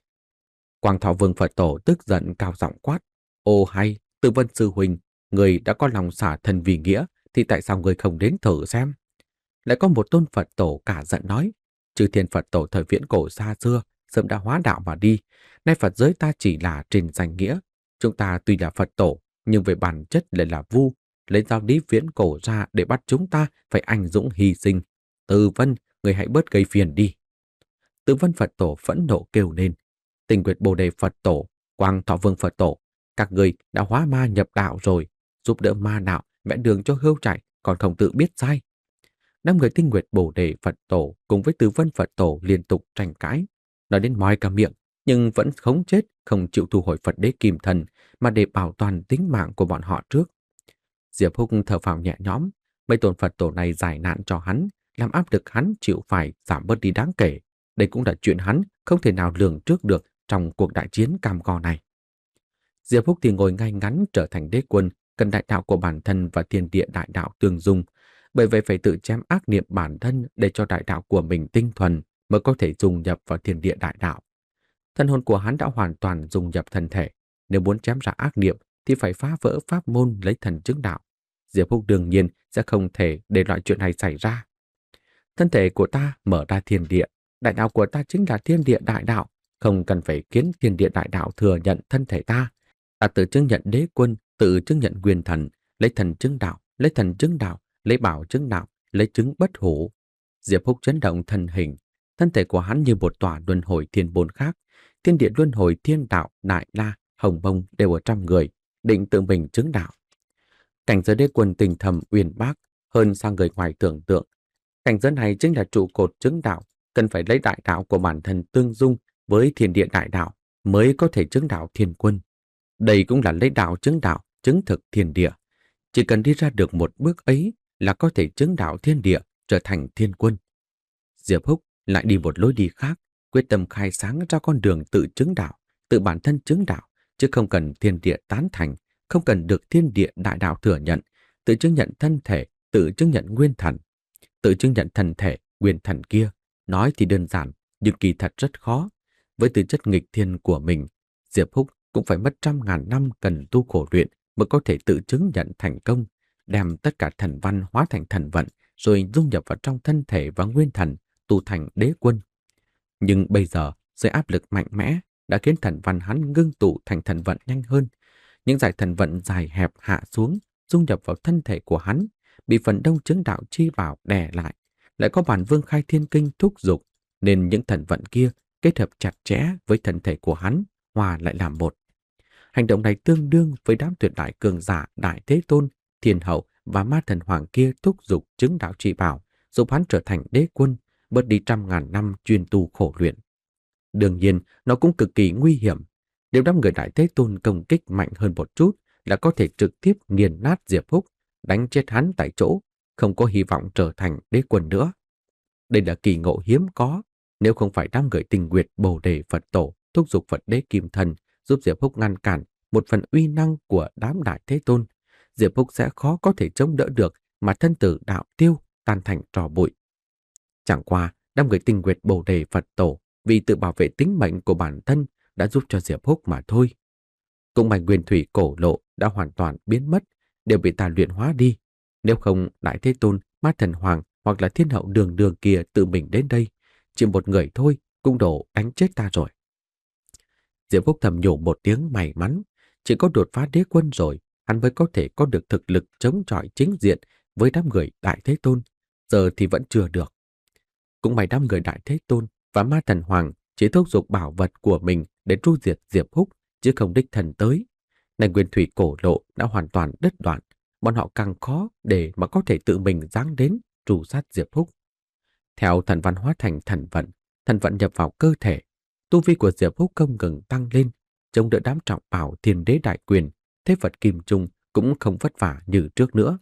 Quang Thọ Vương Phật Tổ tức giận cao giọng quát: Ô hay, Tử Vân sư huynh, người đã có lòng xả thân vì nghĩa, thì tại sao người không đến thử xem? Lại có một tôn Phật Tổ cả giận nói: Chư thiên Phật Tổ thời viễn cổ xa xưa sớm đã hóa đạo mà đi, nay Phật giới ta chỉ là trên danh nghĩa. Chúng ta tuy là Phật Tổ, nhưng về bản chất lại là vu, lấy giáo lý viễn cổ ra để bắt chúng ta phải anh dũng hy sinh. Từ Vân, người hãy bớt gây phiền đi. Từ Vân Phật Tổ phẫn nộ kêu lên: Tinh Nguyệt Bồ Đề Phật Tổ, Quang Thọ Vương Phật Tổ, các người đã hóa ma nhập đạo rồi, giúp đỡ ma đạo vẽ đường cho hươu chạy, còn không tự biết sai. Năm người Tinh Nguyệt Bồ Đề Phật Tổ cùng với Từ Vân Phật Tổ liên tục tranh cãi, nói đến moi cả miệng, nhưng vẫn khống chết, không chịu thu hồi Phật Đế Kim Thân, mà để bảo toàn tính mạng của bọn họ trước. Diệp Húc thở phào nhẹ nhõm, mấy tôn Phật Tổ này giải nạn cho hắn, làm áp lực hắn chịu phải giảm bớt đi đáng kể. Đây cũng là chuyện hắn không thể nào lường trước được trong cuộc đại chiến cam go này. Diệp Húc thì ngồi ngay ngắn trở thành đế quân, cần đại đạo của bản thân và thiên địa đại đạo tương dung. Bởi vậy phải tự chém ác niệm bản thân để cho đại đạo của mình tinh thuần mới có thể dung nhập vào thiên địa đại đạo. Thân hồn của hắn đã hoàn toàn dung nhập thân thể. Nếu muốn chém ra ác niệm thì phải phá vỡ pháp môn lấy thần chứng đạo. Diệp Húc đương nhiên sẽ không thể để loại chuyện này xảy ra. Thân thể của ta mở ra thiên địa, đại đạo của ta chính là thiên địa đại đạo, không cần phải khiến thiên địa đại đạo thừa nhận thân thể ta. Ta tự chứng nhận đế quân, tự chứng nhận nguyên thần, lấy thần chứng đạo, lấy thần chứng đạo, lấy bảo chứng đạo, lấy chứng bất hủ. Diệp Húc chấn động thân hình, thân thể của hắn như một tòa luân hồi thiên bôn khác, thiên địa luân hồi thiên đạo, đại la, hồng mông đều ở trong người, định tự mình chứng đạo. Cảnh giới đế quân tình thầm uyên bác, hơn sang người ngoài tưởng tượng. Cảnh giới này chính là trụ cột chứng đạo, cần phải lấy đại đạo của bản thân tương dung với thiên địa đại đạo mới có thể chứng đạo thiên quân. Đây cũng là lấy đạo chứng đạo, chứng thực thiên địa. Chỉ cần đi ra được một bước ấy là có thể chứng đạo thiên địa, trở thành thiên quân. Diệp Húc lại đi một lối đi khác, quyết tâm khai sáng ra con đường tự chứng đạo, tự bản thân chứng đạo, chứ không cần thiên địa tán thành, không cần được thiên địa đại đạo thừa nhận, tự chứng nhận thân thể, tự chứng nhận nguyên thần. Tự chứng nhận thân thể, nguyên thần kia, nói thì đơn giản, nhưng kỳ thật rất khó. Với tư chất nghịch thiên của mình, Diệp Húc cũng phải mất trăm ngàn năm cần tu khổ luyện mới có thể tự chứng nhận thành công, đem tất cả thần văn hóa thành thần vận, rồi dung nhập vào trong thân thể và nguyên thần, tu thành đế quân. Nhưng bây giờ, dưới áp lực mạnh mẽ, đã khiến thần văn hắn ngưng tụ thành thần vận nhanh hơn. Những dải thần vận dài hẹp hạ xuống, dung nhập vào thân thể của hắn, bị phần đông chứng đạo chi bảo đè lại. Lại có bản vương khai thiên kinh thúc giục, nên những thần vận kia kết hợp chặt chẽ với thân thể của hắn, hòa lại làm một. Hành động này tương đương với đám tuyệt đại cường giả Đại Thế Tôn, Thiên Hậu và Ma Thần Hoàng kia thúc giục chứng đạo chi bảo, giúp hắn trở thành đế quân, bớt đi trăm ngàn năm chuyên tu khổ luyện. Đương nhiên, nó cũng cực kỳ nguy hiểm. Nếu đám người Đại Thế Tôn công kích mạnh hơn một chút là có thể trực tiếp nghiền nát Diệp Húc, đánh chết hắn tại chỗ, không có hy vọng trở thành đế quân nữa. Đây là kỳ ngộ hiếm có, nếu không phải đám người Tinh Nguyệt Bồ Đề Phật Tổ thúc giục Phật Đế Kim Thân giúp Diệp Húc ngăn cản một phần uy năng của đám Đại Thế Tôn, Diệp Húc sẽ khó có thể chống đỡ được mà thân tử đạo tiêu, tan thành tro bụi. Chẳng qua, đám người Tinh Nguyệt Bồ Đề Phật Tổ vì tự bảo vệ tính mệnh của bản thân đã giúp cho Diệp Húc mà thôi. Cũng may nguyên thủy cổ lộ đã hoàn toàn biến mất, đều bị ta luyện hóa đi. Nếu không, Đại Thế Tôn, Ma Thần Hoàng hoặc là Thiên Hậu đường đường kia tự mình đến đây, chỉ một người thôi cũng đổ đánh chết ta rồi. Diệp Húc thầm nhủ một tiếng may mắn, chỉ có đột phá đế quân rồi, hắn mới có thể có được thực lực chống chọi chính diện với đám người Đại Thế Tôn, giờ thì vẫn chưa được. Cũng may đám người Đại Thế Tôn và Ma Thần Hoàng chỉ thúc giục bảo vật của mình để tru diệt Diệp Húc, chứ không đích thần tới. Nên nguyên thủy cổ lộ đã hoàn toàn đứt đoạn, bọn họ càng khó để mà có thể tự mình giáng đến tru sát Diệp Húc. Theo thần văn hóa thành thần vận, thần vận nhập vào cơ thể, tu vi của Diệp Húc không ngừng tăng lên, chống đỡ đám trọng bảo thiên đế đại quyền, thế Phật Kim Trung cũng không vất vả như trước nữa.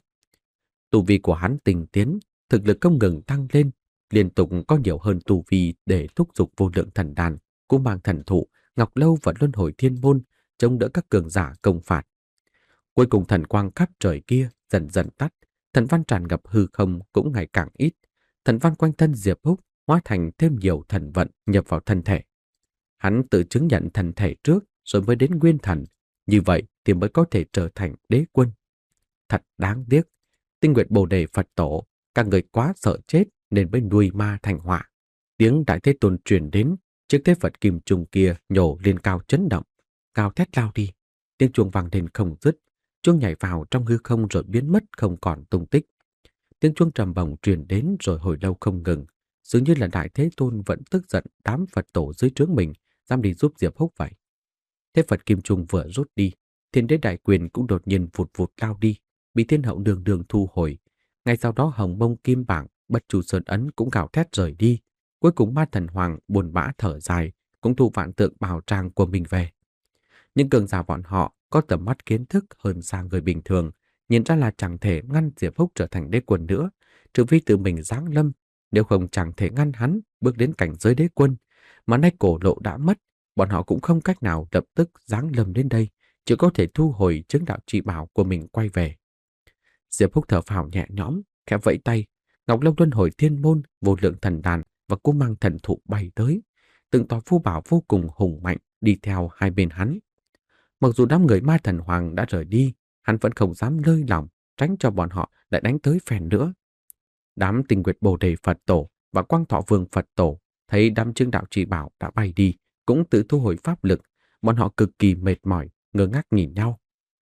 Tu vi của hắn tinh tiến, thực lực không ngừng tăng lên, liên tục có nhiều hơn tu vi để thúc giục vô lượng thần đàn, cung mang thần thụ, ngọc lâu và luân hồi thiên môn, chống đỡ các cường giả công phạt. Cuối cùng thần quang khắp trời kia dần dần tắt, thần văn tràn ngập hư không cũng ngày càng ít, thần văn quanh thân Diệp Húc hóa thành thêm nhiều thần vận nhập vào thân thể. Hắn tự chứng nhận thần thể trước rồi mới đến nguyên thần, như vậy thì mới có thể trở thành đế quân. Thật đáng tiếc, Tinh Nguyệt Bồ Đề Phật Tổ, các người quá sợ chết nên mới nuôi ma thành họa. Tiếng Đại Thế Tôn truyền đến, chiếc thế Phật kim trung kia nhổ lên cao chấn động, cao thét lao đi. Tiếng chuông vang lên không dứt, chuông nhảy vào trong hư không rồi biến mất không còn tung tích. Tiếng chuông trầm bổng truyền đến rồi hồi lâu không ngừng, dường như là Đại Thế Tôn vẫn tức giận đám Phật tổ dưới trướng mình, dám đi giúp Diệp Húc vậy. Thế Phật kim trung vừa rút đi, Thiên Đế đại quyền cũng đột nhiên vụt vụt lao đi, bị Thiên Hậu đường đường thu hồi. Ngay sau đó Hồng Mông Kim Bảng, Bất Chu Sơn Ấn cũng gào thét rời đi. Cuối cùng Ma Thần Hoàng buồn bã thở dài, cũng thu vạn tượng bào trang của mình về. Nhưng cường giả bọn họ có tầm mắt kiến thức hơn xa người bình thường, nhìn ra là chẳng thể ngăn Diệp Húc trở thành đế quân nữa, trừ phi tự mình giáng lâm, nếu không chẳng thể ngăn hắn bước đến cảnh giới đế quân. Mà nay cổ lộ đã mất, bọn họ cũng không cách nào lập tức giáng lâm đến đây, chỉ có thể thu hồi chứng đạo chỉ bảo của mình quay về. Diệp Húc thở phào nhẹ nhõm, khẽ vẫy tay, Ngọc Long Luân Hồi Thiên Môn, Vô Lượng Thần Đàn và Cung Mang Thần Thụ bay tới, từng tòa phù bảo vô cùng hùng mạnh đi theo hai bên hắn. Mặc dù đám người Ma Thần Hoàng đã rời đi, hắn vẫn không dám lơi lỏng, tránh cho bọn họ lại đánh tới phèn nữa. Đám Tinh Nguyệt Bồ Đề Phật Tổ và Quang Thọ Vương Phật Tổ thấy đám chứng đạo chỉ bảo đã bay đi, cũng tự thu hồi pháp lực, bọn họ cực kỳ mệt mỏi, ngơ ngác nhìn nhau.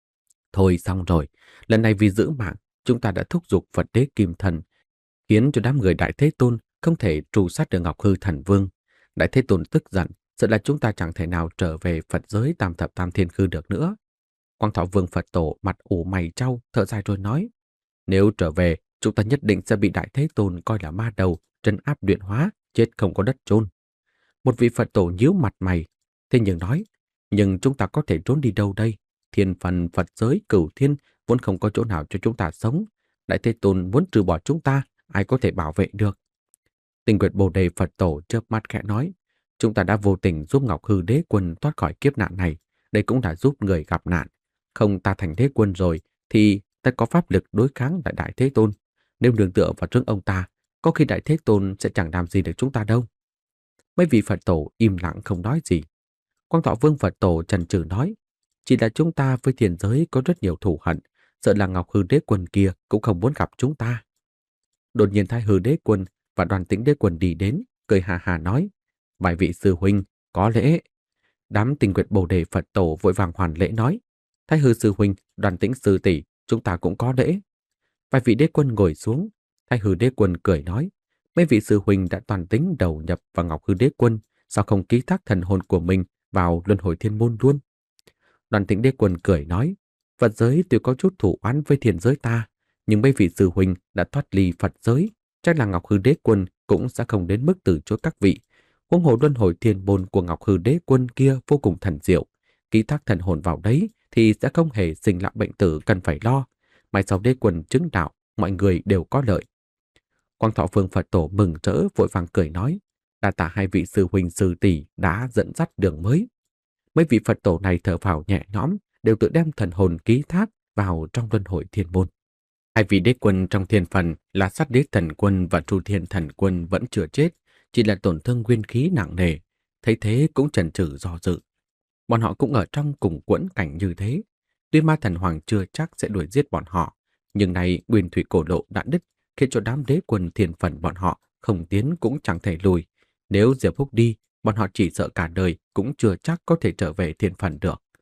Thôi xong rồi, lần này vì giữ mạng, chúng ta đã thúc giục Phật Đế Kim Thần, khiến cho đám người Đại Thế Tôn không thể tru sát được Ngọc Hư Thần Vương. Đại Thế Tôn tức giận, sợ là chúng ta chẳng thể nào trở về Phật giới Tam Thập Tam Thiên Khư được nữa. Quang Thọ Vương Phật Tổ mặt ủ mày trao, thở dài rồi nói, nếu trở về, chúng ta nhất định sẽ bị Đại Thế Tôn coi là ma đầu, trấn áp luyện hóa, chết không có đất chôn. Một vị Phật Tổ nhíu mặt mày, thế nhưng nói, nhưng chúng ta có thể trốn đi đâu đây? Thiên phần Phật giới Cửu Thiên vốn không có chỗ nào cho chúng ta sống. Đại Thế Tôn muốn trừ bỏ chúng ta, ai có thể bảo vệ được? Tinh Nguyệt Bồ Đề Phật Tổ chớp mắt khẽ nói, chúng ta đã vô tình giúp Ngọc Hư Đế Quân thoát khỏi kiếp nạn này, đây cũng đã giúp người gặp nạn. Không ta thành đế quân rồi, thì ta có pháp lực đối kháng lại Đại Thế Tôn. Nếu nương tựa vào trước ông ta, có khi Đại Thế Tôn sẽ chẳng làm gì được chúng ta đâu. Mấy vị Phật Tổ im lặng không nói gì. Quang Thọ Vương Phật Tổ chần chừ nói, chỉ là chúng ta với thiên giới có rất nhiều thù hận, sợ là Ngọc Hư Đế Quân kia cũng không muốn gặp chúng ta. Đột nhiên Thái Hư Đế Quân và Đoàn Tĩnh Đế Quân đi đến, cười hà hà nói, vài vị sư huynh, có lễ. Đám Tinh Nguyệt Bồ Đề Phật Tổ vội vàng hoàn lễ nói, Thái Hư sư huynh, Đoàn Tĩnh sư tỷ, chúng ta cũng có lễ. Vài vị đế quân ngồi xuống, Thái Hư Đế Quân cười nói, mấy vị sư huynh đã toàn tính đầu nhập vào Ngọc Hư Đế Quân, sao không ký thác thần hồn của mình vào Luân Hồi Thiên Môn luôn? Đoàn Tĩnh Đế Quân cười nói, Phật giới tuy có chút thủ oán với thiên giới ta, nhưng mấy vị sư huynh đã thoát ly Phật giới, chắc là Ngọc Hư Đế Quân cũng sẽ không đến mức từ chối các vị. Huống hồ Luân Hồi Thiên Môn của Ngọc Hư Đế Quân kia vô cùng thần diệu, ký thác thần hồn vào đấy thì sẽ không hề sinh lão bệnh tử cần phải lo. Mai sau Đế Quân chứng đạo, mọi người đều có lợi. Quang Thọ Vương Phật Tổ mừng rỡ vội vàng cười nói, đa tạ hai vị sư huynh sư tỷ đã dẫn dắt đường mới. Mấy vị Phật Tổ này thở phào nhẹ nhõm, đều tự đem thần hồn ký thác vào trong Luân Hồi Thiên Môn. Hai vị đế quân trong thiên phần là Sát Đế Thần Quân và Tru Thiên Thần Quân vẫn chưa chết, chỉ là tổn thương nguyên khí nặng nề, thấy thế cũng chần chừ do dự. Bọn họ cũng ở trong cùng quẫn cảnh như thế. Tuy Ma Thần Hoàng chưa chắc sẽ đuổi giết bọn họ, nhưng nay nguyên thủy cổ lộ đã đứt, khiến cho đám đế quân thiên phần bọn họ không tiến cũng chẳng thể lùi. Nếu Diệp Húc đi, bọn họ chỉ sợ cả đời cũng chưa chắc có thể trở về thiên phần được.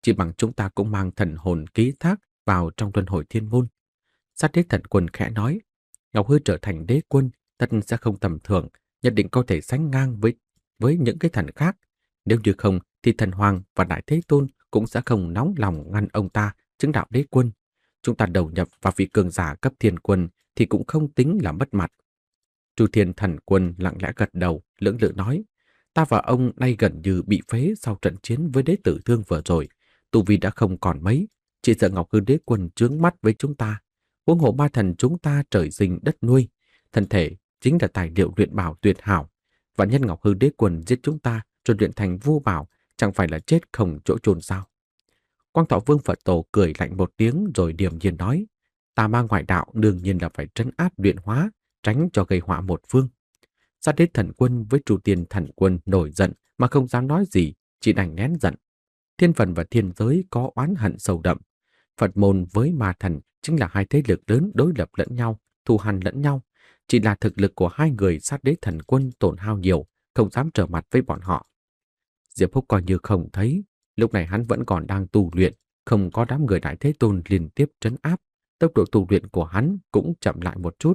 chỉ bằng chúng ta cũng mang thần hồn ký thác vào trong luân hồi thiên môn. Sát đế thần quân khẽ nói, Ngọc Hư trở thành đế quân, tất sẽ không tầm thường, nhất định có thể sánh ngang với với những cái thần khác. Nếu như không, thì thần hoàng và đại thế tôn cũng sẽ không nóng lòng ngăn ông ta chứng đạo đế quân. Chúng ta đầu nhập vào vị cường giả cấp thiên quân thì cũng không tính là mất mặt. Chu Thiên Thần Quân lặng lẽ gật đầu, lưỡng lự nói, ta và ông nay gần như bị phế sau trận chiến với đế tử thương vừa rồi. Tu vi đã không còn mấy, chỉ sợ Ngọc Hư đế quân chướng mắt với chúng ta. Huống hồ ba thần chúng ta trời sinh đất nuôi, thân thể chính là tài liệu luyện bảo tuyệt hảo. Và nhân Ngọc Hư đế quân giết chúng ta rồi luyện thành vô bảo, chẳng phải là chết không chỗ chôn sao? Quang Thọ Vương Phật Tổ cười lạnh một tiếng rồi điềm nhiên nói, tà ma ngoại đạo đương nhiên là phải trấn áp luyện hóa, tránh cho gây họa một phương. Sát đế thần quân với Chu Tiên thần quân nổi giận mà không dám nói gì, chỉ đành nén giận. Thiên phần và thiên giới có oán hận sâu đậm. Phật môn với ma thần chính là hai thế lực lớn đối lập lẫn nhau, thù hằn lẫn nhau. Chỉ là thực lực của hai người sát đế thần quân tổn hao nhiều, không dám trở mặt với bọn họ. Diệp Húc coi như không thấy, lúc này hắn vẫn còn đang tu luyện, không có đám người đại thế tôn liên tiếp trấn áp, tốc độ tu luyện của hắn cũng chậm lại một chút.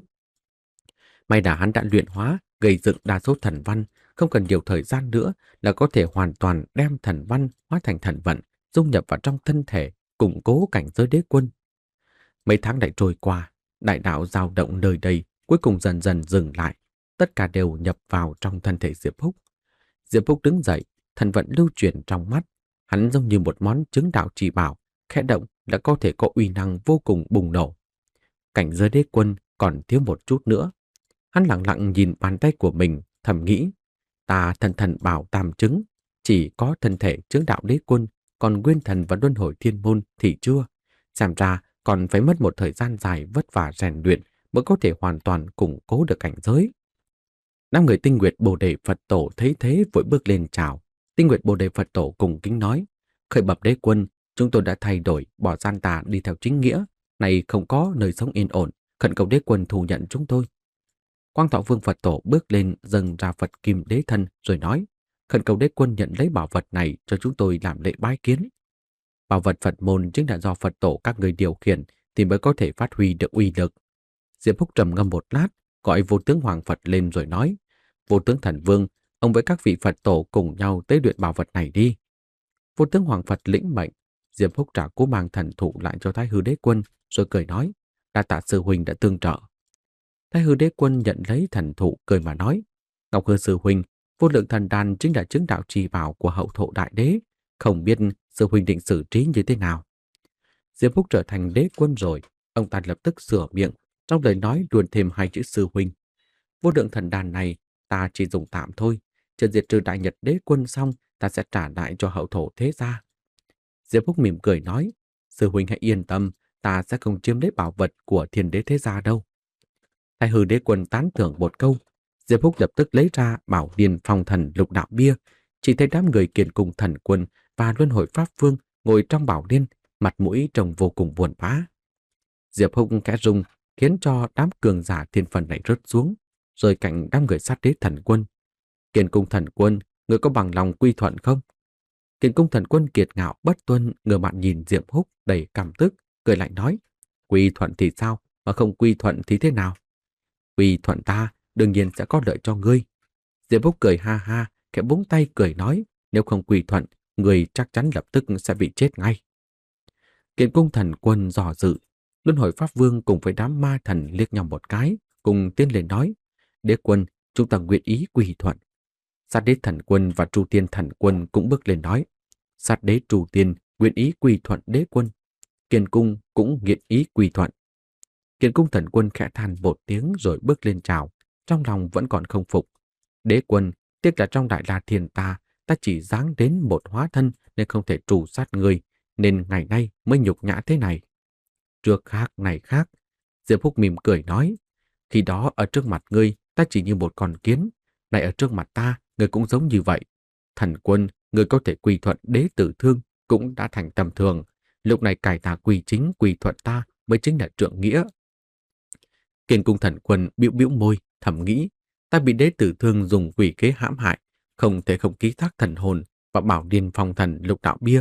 May là hắn đã luyện hóa, gây dựng đa số thần văn, không cần nhiều thời gian nữa là có thể hoàn toàn đem thần văn hóa thành thần vận, dung nhập vào trong thân thể, củng cố cảnh giới đế quân. Mấy tháng lại trôi qua, đại đạo dao động nơi đây cuối cùng dần dần dừng lại, tất cả đều nhập vào trong thân thể Diệp Húc. Diệp Húc đứng dậy, thần vận lưu chuyển trong mắt, hắn giống như một món chứng đạo chỉ bảo, khẽ động đã có thể có uy năng vô cùng bùng nổ. Cảnh giới đế quân còn thiếu một chút nữa. Hắn lặng lặng nhìn bàn tay của mình, thầm nghĩ, ta thần thần bảo tam chứng, chỉ có thân thể chứng đạo đế quân, còn nguyên thần và luân hồi thiên môn thì chưa. Xem ra còn phải mất một thời gian dài vất vả rèn luyện mới có thể hoàn toàn củng cố được cảnh giới. Năm người Tinh Nguyệt Bồ Đề Phật Tổ thấy thế vội bước lên chào. Tinh Nguyệt Bồ Đề Phật Tổ cùng kính nói, khởi bẩm đế quân, chúng tôi đã thay đổi, bỏ gian tà đi theo chính nghĩa, này không có nơi sống yên ổn, khẩn cầu đế quân thu nhận chúng tôi. Quang Thọ Vương Phật Tổ bước lên dâng ra Phật Kim Đế Thân rồi nói, khẩn cầu đế quân nhận lấy bảo vật này cho chúng tôi làm lễ bái kiến. Bảo vật Phật môn chính là do Phật Tổ các người điều khiển thì mới có thể phát huy được uy lực. Diệp Húc trầm ngâm một lát, gọi Vô Tướng Hoàng Phật lên rồi nói, Vô Tướng Thần Vương, ông với các vị Phật Tổ cùng nhau tế luyện bảo vật này đi. Vô Tướng Hoàng Phật lĩnh mệnh, Diệp Húc trả cú mang thần thụ lại cho Thái Hư Đế Quân rồi cười nói, đa tạ sư huynh đã tương trợ. Thái Hư Đế Quân nhận lấy thần thụ cười mà nói, Ngọc Hư sư huynh, vô lượng thần đàn chính là chứng đạo trì bảo của hậu thổ đại đế, không biết sư huynh định xử trí như thế nào. Diệp Húc trở thành đế quân rồi, ông ta lập tức sửa miệng, trong lời nói luôn thêm hai chữ sư huynh. Vô lượng thần đàn này ta chỉ dùng tạm thôi, chờ diệt trừ đại nhật đế quân xong ta sẽ trả lại cho hậu thổ thế gia. Diệp Húc mỉm cười nói, sư huynh hãy yên tâm, ta sẽ không chiếm lấy bảo vật của thiên đế thế gia đâu. Thái Hư Đế Quân tán thưởng một câu, Diệp Húc lập tức lấy ra Bảo Điền Phong Thần Lục Đạo Bia, chỉ thấy đám người Kiền Cung Thần Quân và Luân Hồi Pháp Vương ngồi trong bảo điên, mặt mũi trông vô cùng buồn bã. Diệp Húc khẽ rung, khiến cho đám cường giả thiên phần này rớt xuống, rồi cạnh đám người sát đế thần quân. Kiền Cung Thần Quân, người có bằng lòng quy thuận không? Kiền Cung Thần Quân kiệt ngạo bất tuân, ngửa mặt nhìn Diệp Húc đầy căm tức, cười lạnh nói, quy thuận thì sao, mà không quy thuận thì thế nào? Quy thuận ta, đương nhiên sẽ có lợi cho ngươi. Diệp Húc cười ha ha, khẽ búng tay cười nói, nếu không quy thuận, người chắc chắn lập tức sẽ bị chết ngay. Kiện Cung Thần Quân dò dự, Luân Hồi Pháp Vương cùng với đám ma thần liếc nhau một cái, cùng tiến lên nói, đế quân, chúng ta nguyện ý quy thuận. Sát đế thần quân và Tru Tiên thần quân cũng bước lên nói, sát đế Tru Tiên nguyện ý quy thuận đế quân. Kiền Cung cũng nguyện ý quy thuận. Kiền Cung Thần Quân khẽ than một tiếng rồi bước lên chào, trong lòng vẫn còn không phục. Đế quân, tiếc là trong Đại La Thiên ta, ta chỉ dáng đến một hóa thân nên không thể trù sát người, nên ngày nay mới nhục nhã thế này. Trước khác này khác, Diệp Húc mỉm cười nói, khi đó ở trước mặt ngươi ta chỉ như một con kiến, này ở trước mặt ta, ngươi cũng giống như vậy. Thần Quân, ngươi có thể quy thuận đế tử thương cũng đã thành tầm thường, lúc này cải tà quy chính quy thuận ta mới chính là trượng nghĩa. Kiền Cung Thần Quân bĩu bĩu môi, thầm nghĩ, ta bị đế tử thương dùng quỷ kế hãm hại, không thể không ký thác thần hồn và Bảo Điền Phong Thần Lục Đạo Bia,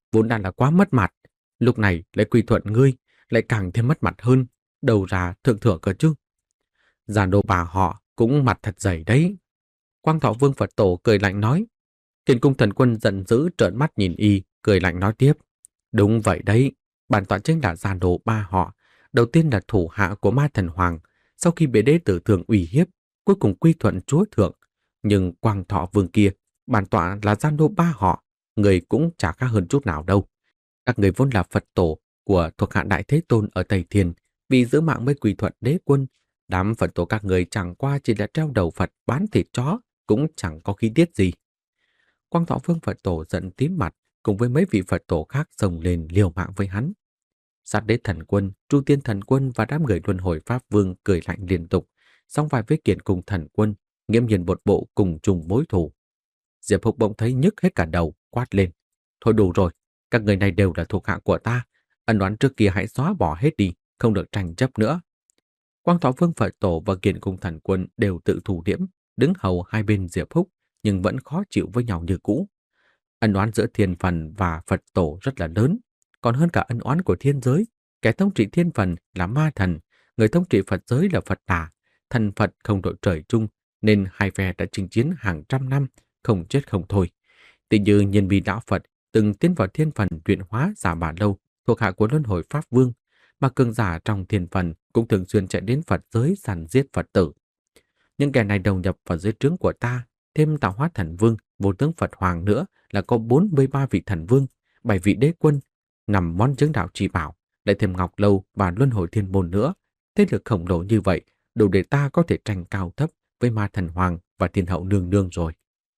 vốn đã là quá mất mặt, lúc này lại quy thuận ngươi, lại càng thêm mất mặt hơn, đầu ra thượng thừa cơ chứ. Giàn đồ bà họ cũng mặt thật dày đấy. Quang Thọ Vương Phật Tổ cười lạnh nói. Thiên Cung Thần Quân giận dữ trợn mắt nhìn y, cười lạnh nói tiếp. Đúng vậy đấy, bản tọa chính là giàn đồ ba họ. Đầu tiên là thủ hạ của Ma Thần Hoàng, sau khi bị đế tử thường uy hiếp, cuối cùng quy thuận chúa thượng. Nhưng Quang Thọ Vương kia, bản tọa là giàn đồ ba họ, người cũng chả khác hơn chút nào đâu. Các người vốn là Phật Tổ của thuộc hạ Đại Thế Tôn ở Tây Thiên, vì giữ mạng mới quy thuận đế quân. Đám Phật Tổ các người chẳng qua chỉ là treo đầu Phật bán thịt chó, cũng chẳng có khí tiết gì. Quang Thọ Vương Phật Tổ giận tím mặt, cùng với mấy vị Phật Tổ khác xông lên liều mạng với hắn. Sát Đế Thần Quân, Tru Tiên Thần Quân và đám người Luân Hồi Pháp Vương cười lạnh liên tục, song vai với Kiền Cung Thần Quân, nghiêm nhiên một bộ cùng chung mối thù. Diệp Húc bỗng thấy nhức hết cả đầu, quát lên: "Thôi đủ rồi, các người này đều là thuộc hạ của ta, ân oán trước kia hãy xóa bỏ hết đi, không được tranh chấp nữa." Quang Thọ Vương Phật Tổ và Kiền Cung Thần Quân đều tự thủ điểm, đứng hầu hai bên Diệp Húc, nhưng vẫn khó chịu với nhau như cũ. Ân oán giữa thiên phần và Phật Tổ rất là lớn, còn hơn cả ân oán của thiên giới. Kẻ thống trị thiên phần là ma thần, người thống trị Phật giới là Phật Đà. Thần Phật không đội trời chung, nên hai phe đã chinh chiến hàng trăm năm, không chết không thôi. Tỷ như Nhân Bi Đạo Phật từng tiến vào thiên phần luyện hóa Giả Bà Lâu, thuộc hạ của Luân Hồi Pháp Vương, mà cường giả trong thiên phần cũng thường xuyên chạy đến Phật giới săn giết Phật tử. Những kẻ này đầu nhập vào dưới trướng của ta, thêm Tạo Hóa Thần Vương, Vô Tướng Phật Hoàng nữa là có bốn mươi ba vị thần vương, bảy vị đế quân, nằm món chứng đạo trì bảo, lại thêm Ngọc Lâu và Luân Hồi Thiên Môn nữa. Thế lực khổng lồ như vậy, đủ để ta có thể tranh cao thấp với Ma Thần Hoàng và Thiên Hậu Nương Nương rồi.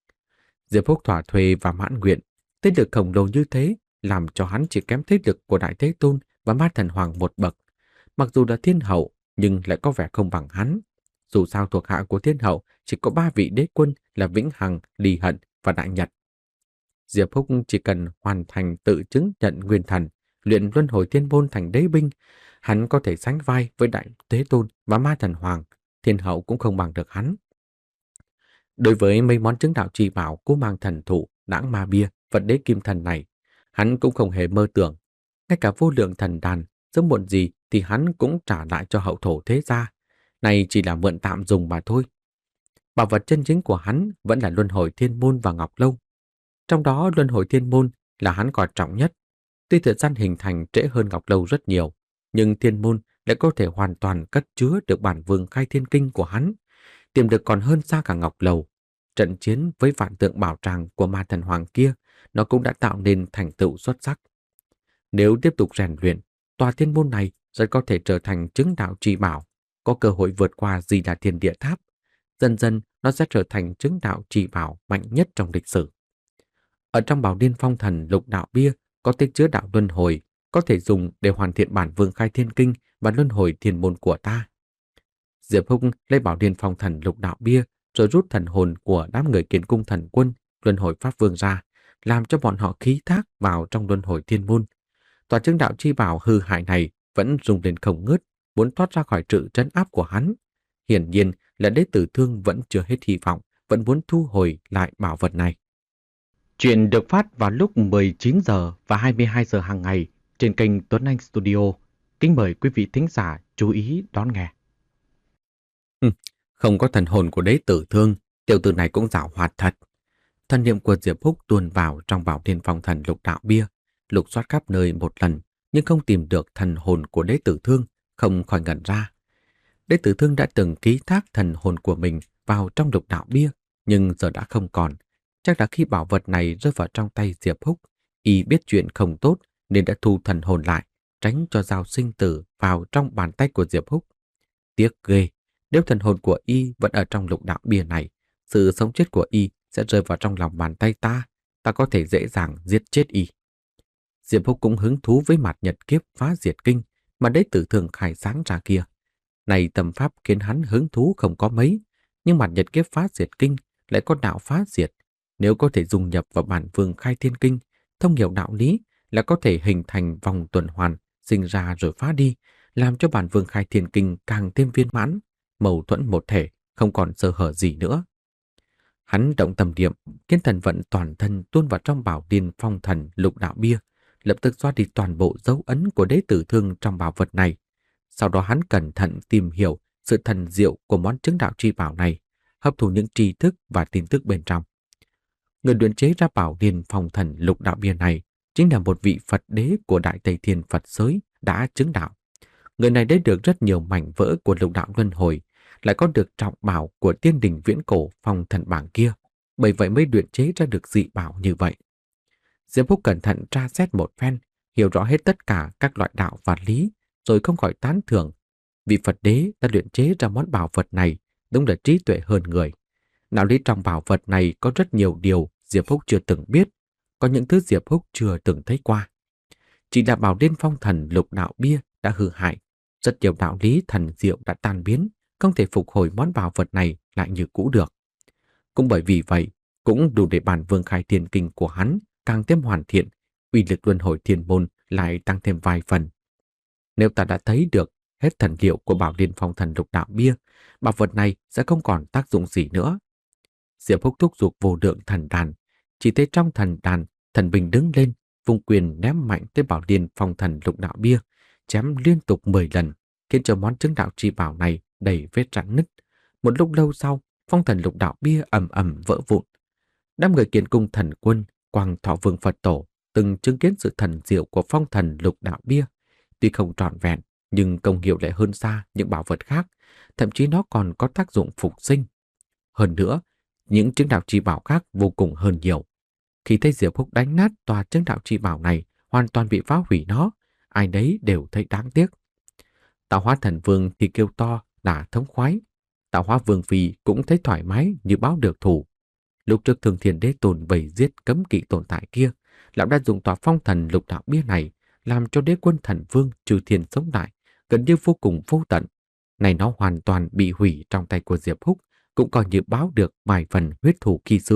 Diệp Húc thỏa thuê và mãn nguyện, thế lực khổng lồ như thế làm cho hắn chỉ kém thế lực của Đại Thế Tôn và Ma Thần Hoàng một bậc. Mặc dù là thiên hậu, nhưng lại có vẻ không bằng hắn. Dù sao thuộc hạ của thiên hậu chỉ có ba vị đế quân là Vĩnh Hằng, Ly Hận và Đại Nhật. Diệp Húc chỉ cần hoàn thành tự chứng nhận nguyên thần, luyện Luân Hồi Thiên Môn thành đế binh, hắn có thể sánh vai với Đại Thế Tôn và Ma Thần Hoàng, thiên hậu cũng không bằng được hắn. Đối với mấy món chứng đạo trì bảo của mang thần thụ, đãng ma bia, Phật đế kim thần này, hắn cũng không hề mơ tưởng. Ngay cả vô lượng thần đàn, sớm muộn gì thì hắn cũng trả lại cho hậu thổ thế gia. Này chỉ là mượn tạm dùng mà thôi. Bảo vật chân chính của hắn vẫn là Luân Hồi Thiên Môn và Ngọc Lâu. Trong đó Luân Hồi Thiên Môn là hắn coi trọng nhất. Tuy thời gian hình thành trễ hơn Ngọc Lâu rất nhiều, nhưng Thiên Môn lại có thể hoàn toàn cất chứa được bản vương khai thiên kinh của hắn, tìm được còn hơn xa cả Ngọc Lâu. Trận chiến với vạn tượng bảo tràng của Ma Thần Hoàng kia, nó cũng đã tạo nên thành tựu xuất sắc. Nếu tiếp tục rèn luyện, tòa Thiên Môn này rất có thể trở thành chứng đạo trì bảo, có cơ hội vượt qua Di Đà Thiên Địa Tháp. Dần dần nó sẽ trở thành chứng đạo trì bảo mạnh nhất trong lịch sử. Ở trong Bảo Điên Phong Thần Lục Đạo Bia có tích chứa đạo luân hồi, có thể dùng để hoàn thiện bản vương khai thiên kinh và luân hồi thiên môn của ta. Diệp Húc lấy Bảo Điên Phong Thần Lục Đạo Bia rồi rút thần hồn của đám người Kiền Cung Thần Quân, Luân Hồi Pháp Vương ra, làm cho bọn họ khí thác vào trong luân hồi thiên môn. Tòa chứng đạo chi bảo hư hại này vẫn rung lên không ngớt, muốn thoát ra khỏi sự trấn áp của hắn. Hiển nhiên là Đế Tử Thương vẫn chưa hết hy vọng, vẫn muốn thu hồi lại bảo vật này. Chuyện được phát vào lúc mười chín giờ và hai mươi hai giờ hàng ngày trên kênh Tuấn Anh Studio. Kính mời quý vị thính giả chú ý đón nghe. Ừ, không có thần hồn của Đế Tử Thương, tiểu tử này cũng giảo hoạt thật. Thần niệm của Diệp Húc tuôn vào trong Bảo Điên Phong Thần Lục Đạo Bia, lục soát khắp nơi một lần, nhưng không tìm được thần hồn của Đế Tử Thương, không khỏi ngẩn ra. Đế Tử Thương đã từng ký thác thần hồn của mình vào trong Lục Đạo Bia, nhưng giờ đã không còn. Chắc là khi bảo vật này rơi vào trong tay Diệp Húc, y biết chuyện không tốt nên đã thu thần hồn lại, tránh cho dao sinh tử vào trong bàn tay của Diệp Húc. Tiếc ghê, nếu thần hồn của y vẫn ở trong Lục Đạo Bia này, sự sống chết của y sẽ rơi vào trong lòng bàn tay ta, ta có thể dễ dàng giết chết y. Diệp Húc cũng hứng thú với mặt nhật kiếp phá diệt kinh mà Đế Tử Thương khai sáng ra kia. Này tầm pháp khiến hắn hứng thú không có mấy, nhưng mặt nhật kiếp phá diệt kinh lại có đạo phá diệt. Nếu có thể dung nhập vào bản vương khai thiên kinh, thông hiểu đạo lý là có thể hình thành vòng tuần hoàn, sinh ra rồi phá đi, làm cho bản vương khai thiên kinh càng thêm viên mãn, mâu thuẫn một thể, không còn sơ hở gì nữa. Hắn động tâm niệm, khiến thần vận toàn thân tuôn vào trong Bảo Điên Phong Thần Lục Đạo Bia, lập tức xóa đi toàn bộ dấu ấn của đế tử thương trong bảo vật này. Sau đó hắn cẩn thận tìm hiểu sự thần diệu của món chứng đạo chi bảo này, hấp thụ những tri thức và tin tức bên trong. Người luyện chế ra bảo điền phong thần lục đạo bia này chính là một vị Phật đế của Đại Tây Thiên Phật giới đã chứng đạo. Người này đã được rất nhiều mảnh vỡ của lục đạo luân hồi, lại có được trọng bảo của tiên đình viễn cổ phong thần bảng kia, bởi vậy mới luyện chế ra được dị bảo như vậy. Diệp Húc cẩn thận tra xét một phen, hiểu rõ hết tất cả các loại đạo và lý, rồi không khỏi tán thưởng. Vị Phật đế đã luyện chế ra món bảo vật này đúng là trí tuệ hơn người. Đạo lý trong bảo vật này có rất nhiều điều Diệp Húc chưa từng biết, có những thứ Diệp Húc chưa từng thấy qua. Chỉ là bảo điên phong thần lục đạo bia đã hư hại, rất nhiều đạo lý thần diệu đã tan biến, không thể phục hồi món bảo vật này lại như cũ được. Cũng bởi vì vậy, cũng đủ để bản vương khai thiên kinh của hắn càng thêm hoàn thiện, uy lực luân hồi thiên môn lại tăng thêm vài phần. Nếu ta đã thấy được hết thần liệu của bảo điên phong thần lục đạo bia, bảo vật này sẽ không còn tác dụng gì nữa. Diệp Húc thúc giục vô lượng thần đàn, chỉ thấy trong thần đàn, thần binh đứng lên, vung quyền ném mạnh tới bảo điên phong thần lục đạo bia, chém liên tục mười lần, khiến cho món chứng đạo chi bảo này đầy vết rạn nứt. Một lúc lâu sau, phong thần lục đạo bia ầm ầm vỡ vụn. Đám người Kiện Cung thần quân, Quang Thọ Vương Phật Tổ từng chứng kiến sự thần diệu của phong thần lục đạo bia. Tuy không trọn vẹn, nhưng công hiệu lại hơn xa những bảo vật khác, thậm chí nó còn có tác dụng phục sinh. Hơn nữa, những chứng đạo chi bảo khác vô cùng hơn nhiều. Khi thấy Diệp Húc đánh nát tòa chứng đạo chi bảo này, hoàn toàn bị phá hủy nó, ai đấy đều thấy đáng tiếc. Tạo Hóa Thần Vương thì kêu to đã thống khoái. Tạo Hóa Vương Phi cũng thấy thoải mái như báo được thù. Lúc trước Thường Thiên Đế Tôn bày giết cấm kỵ tồn tại kia, lão đã dùng tòa phong thần lục đạo bia này làm cho đế quân thần vương trừ thiên sống lại, gần như vô cùng vô tận. Này nó hoàn toàn bị hủy trong tay của Diệp Húc, cũng coi như báo được vài phần huyết thù khi xưa.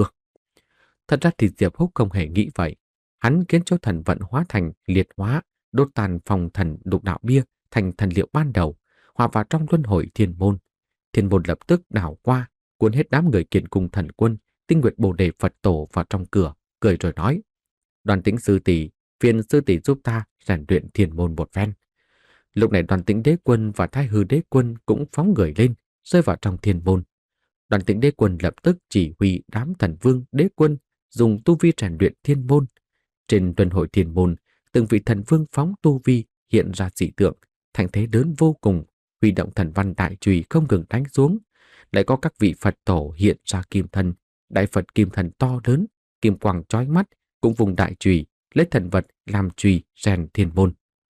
Thật ra thì Diệp Húc không hề nghĩ vậy. Hắn khiến cho thần vận hóa thành liệt hóa, đốt tàn phong thần lục đạo bia thành thần liệu ban đầu, hòa vào trong luân hồi thiên môn. Thiên môn lập tức đảo qua, cuốn hết đám người Kiện Cung thần quân, Tinh Nguyệt Bồ Đề Phật Tổ vào trong cửa, cười rồi nói: Đoàn Tĩnh sư tỷ, phiền sư tỷ giúp ta rèn luyện thiên môn một phen. Lúc này Đoàn Tĩnh đế quân và Thái Hư đế quân cũng phóng người lên, rơi vào trong thiên môn. Đoàn Tĩnh đế quân lập tức chỉ huy đám thần vương đế quân dùng tu vi rèn luyện thiên môn. Trên luân hồi thiên môn, từng vị thần vương phóng tu vi hiện ra dị tượng, thành thế lớn vô cùng, huy động thần văn đại chùy không ngừng đánh xuống. Lại có các vị Phật tổ hiện ra kim thân, đại Phật kim thần to lớn, kim quang chói mắt, cũng vùng đại chùy lấy thần vật làm chùy rèn thiên môn.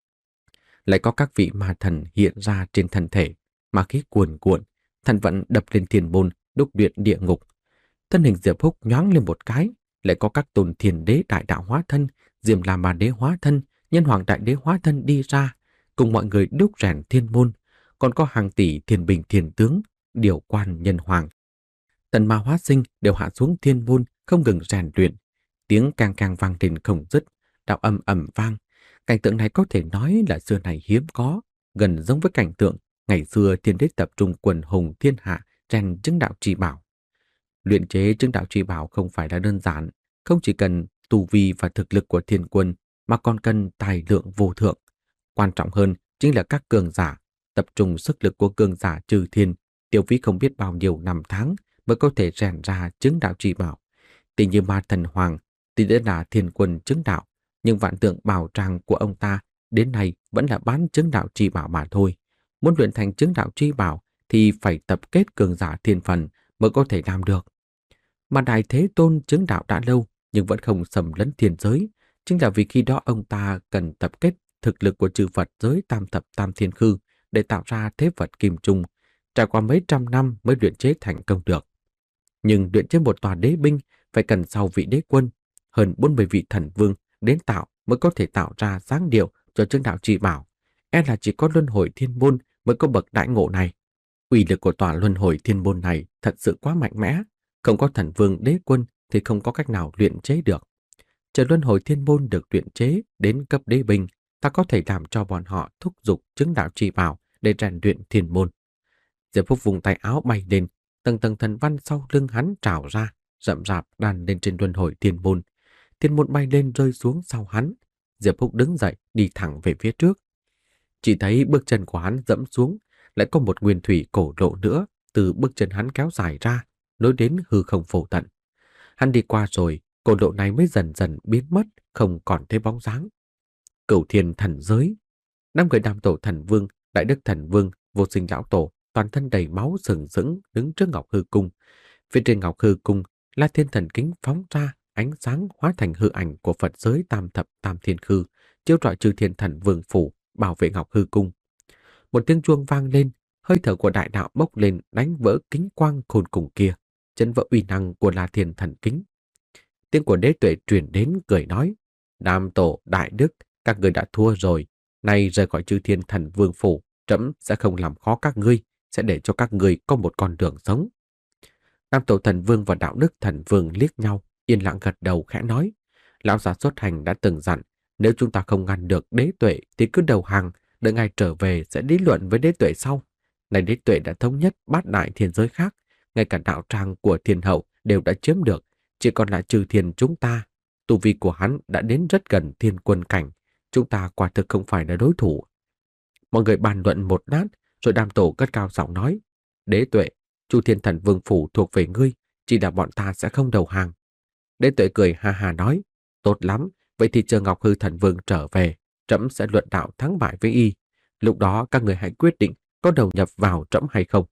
Lại có các vị ma thần hiện ra trên thân thể, ma khí cuồn cuộn, thần vận đập lên thiên môn, đúc luyện địa ngục. Thân hình Diệp Húc nhoáng lên một cái, lại có các tôn thiền đế đại đạo hóa thân, Diêm La Ma đế hóa thân, Nhân Hoàng đại đế hóa thân đi ra, cùng mọi người đúc rèn thiên môn, còn có hàng tỷ thiền bình thiền tướng, điều quan nhân hoàng. Tần ma hóa sinh đều hạ xuống thiên môn, không ngừng rèn luyện. Tiếng càng càng vang lên không dứt, đạo ầm ầm vang. Cảnh tượng này có thể nói là xưa này hiếm có, gần giống với cảnh tượng ngày xưa thiên đế tập trung quần hùng thiên hạ rèn chứng đạo chi bảo. Luyện chế chứng đạo chi bảo không phải là đơn giản, không chỉ cần tu vi và thực lực của thiên quân, mà còn cần tài lượng vô thượng. Quan trọng hơn chính là các cường giả, tập trung sức lực của cường giả trừ thiên, tiêu phí không biết bao nhiêu năm tháng mới có thể rèn ra chứng đạo chi bảo. Tỷ như Ma Thần Hoàng thì đã là thiên quân chứng đạo, nhưng vạn tượng bảo tràng của ông ta đến nay vẫn là bán chứng đạo chi bảo mà thôi. Muốn luyện thành chứng đạo chi bảo thì phải tập kết cường giả thiên phần mới có thể làm được. Mà Đại Thế Tôn chứng đạo đã lâu nhưng vẫn không xâm lấn thiên giới, chính là vì khi đó ông ta cần tập kết thực lực của chư Phật giới tam thập tam thiên khư để tạo ra thế Phật kim trung, trải qua mấy trăm năm mới luyện chế thành công được. Nhưng luyện chế một tòa đế binh phải cần sau vị đế quân, hơn bốn mươi vị thần vương đến tạo mới có thể tạo ra dáng điệu cho chứng đạo chi bảo. E là chỉ có luân hồi thiên môn mới có bậc đại ngộ này. Uy lực của tòa luân hồi thiên môn này thật sự quá mạnh mẽ, không có thần vương đế quân thì không có cách nào luyện chế được. Chờ luân hồi thiên môn được luyện chế đến cấp đế binh, ta có thể làm cho bọn họ thúc giục chứng đạo chi bảo để rèn luyện thiên môn. Diệp Phúc vùng tay áo bay lên, tầng tầng thần văn sau lưng hắn trào ra, rậm rạp đàn lên trên luân hồi thiên môn. Thiên môn bay lên rơi xuống sau hắn. Diệp Húc đứng dậy đi thẳng về phía trước. Chỉ thấy bước chân của hắn dẫm xuống, lại có một nguyên thủy cổ lộ nữa từ bước chân hắn kéo dài ra, nối đến hư không vô tận. Hắn đi qua rồi, cổ lộ này mới dần dần biến mất, không còn thấy bóng dáng. Cửu Thiên Thần Giới. Năm người Nam Tổ Thần Vương, Đại Đức Thần Vương, Vô Sinh Lão Tổ, toàn thân đầy máu sừng sững đứng trước Ngọc Hư Cung. Phía trên Ngọc Hư Cung, La Thiên Thần Kính phóng ra ánh sáng hóa thành hư ảnh của Phật giới Tam Thập Tam Thiên Khư, chiếu rọi Chư Thiên Thần Vương phủ, bảo vệ Ngọc Hư Cung. Một tiếng chuông vang lên, hơi thở của đại đạo bốc lên đánh vỡ kính quang khôn cùng kia, chấn vỡ uy năng của La Thiên Thần Kính. Tiếng của Đế Tuệ truyền đến cười nói: Nam Tổ Đại Đức, các người đã thua rồi, nay rời khỏi Chư Thiên Thần Vương phủ, trẫm sẽ không làm khó các ngươi, sẽ để cho các ngươi có một con đường sống. Nam Tổ Thần Vương và Đạo Đức Thần Vương liếc nhau, yên lặng gật đầu khẽ nói: Lão già xuất hành đã từng dặn, nếu chúng ta không ngăn được Đế Tuệ thì cứ đầu hàng, đợi ngài trở về sẽ lý luận với Đế Tuệ sau. Này Đế Tuệ đã thống nhất bát đại thiên giới khác, ngay cả đạo tràng của thiên hậu đều đã chiếm được, chỉ còn lại Trừ Thiên chúng ta. Tu vi của hắn đã đến rất gần thiên quân cảnh, chúng ta quả thực không phải là đối thủ. Mọi người bàn luận một lát, rồi Đàm Tổ cất cao giọng nói: Đế Tuệ, Chu Thiên Thần Vương phủ thuộc về ngươi, chỉ là bọn ta sẽ không đầu hàng. Đế Tuệ cười ha ha nói: Tốt lắm, vậy thì chờ Ngọc Hư Thần Vương trở về, trẫm sẽ luận đạo thắng bại với y. Lúc đó các người hãy quyết định có đầu nhập vào trẫm hay không.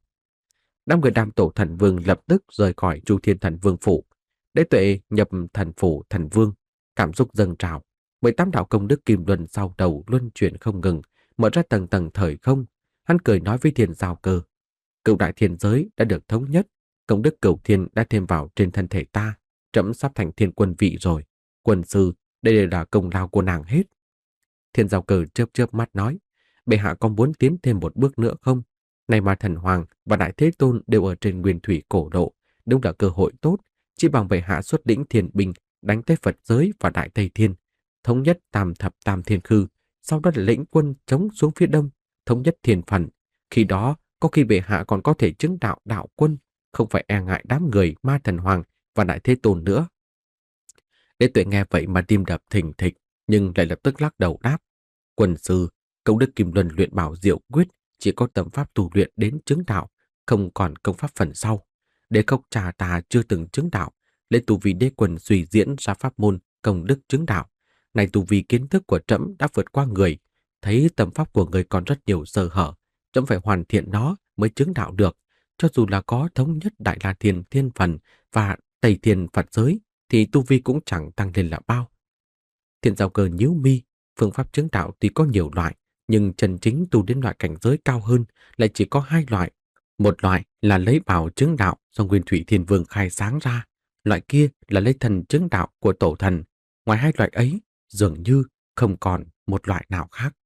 Năm người Đàm Tổ Thần Vương lập tức rời khỏi Chu Thiên Thần Vương phủ. Đế Tuệ nhập thần phủ Thần Vương, cảm xúc dâng trào. mười tám đạo công đức kim luân sau đầu luân chuyển không ngừng, mở ra tầng tầng thời không. Hắn cười nói với Thiên Giao Cơ: Cửu đại thiên giới đã được thống nhất, công đức cửu thiên đã thêm vào trên thân thể ta, trẫm sắp thành thiên quân vị rồi. Quân sư, đây đều là công lao của nàng hết. Thiên Giao Cơ chớp chớp mắt nói: Bệ hạ có muốn tiến thêm một bước nữa không? Này mà Thần Hoàng và Đại Thế Tôn đều ở trên nguyên thủy cổ độ, đúng là cơ hội tốt. Chỉ bằng bệ hạ xuất lĩnh thiên binh đánh tới Phật giới và Đại Tây Thiên, thống nhất Tam Thập Tam Thiên Khư, sau đó là lĩnh quân chống xuống phía đông, thống nhất thiên phần. Khi đó có khi bệ hạ còn có thể chứng đạo đạo quân, không phải e ngại đám người Ma Thần Hoàng và Đại Thế Tôn nữa. Đế Tuệ nghe vậy mà tim đập thình thịch, nhưng lại lập tức lắc đầu đáp: Quân sư, công đức kim luân luyện bảo diệu quyết chỉ có tâm pháp tu luyện đến chứng đạo, không còn công pháp phần sau. Đế Cốc cha ta chưa từng chứng đạo, lấy tu vi đế quân suy diễn ra pháp môn công đức chứng đạo. Này tu vi kiến thức của trẫm đã vượt qua người, thấy tâm pháp của người còn rất nhiều sơ hở, trẫm phải hoàn thiện nó mới chứng đạo được. Cho dù là có thống nhất Đại La Thiên Thiên Phần và Tây Thiên Phật giới, thì tu vi cũng chẳng tăng lên là bao. Thiên Giao Cơ nhíu mi, phương pháp chứng đạo tuy có nhiều loại, nhưng chân chính tu đến loại cảnh giới cao hơn lại chỉ có hai loại. Một loại là lấy bảo chứng đạo do Nguyên Thủy Thiên Vương khai sáng ra, loại kia là lấy thần chứng đạo của tổ thần. Ngoài hai loại ấy, dường như không còn một loại nào khác.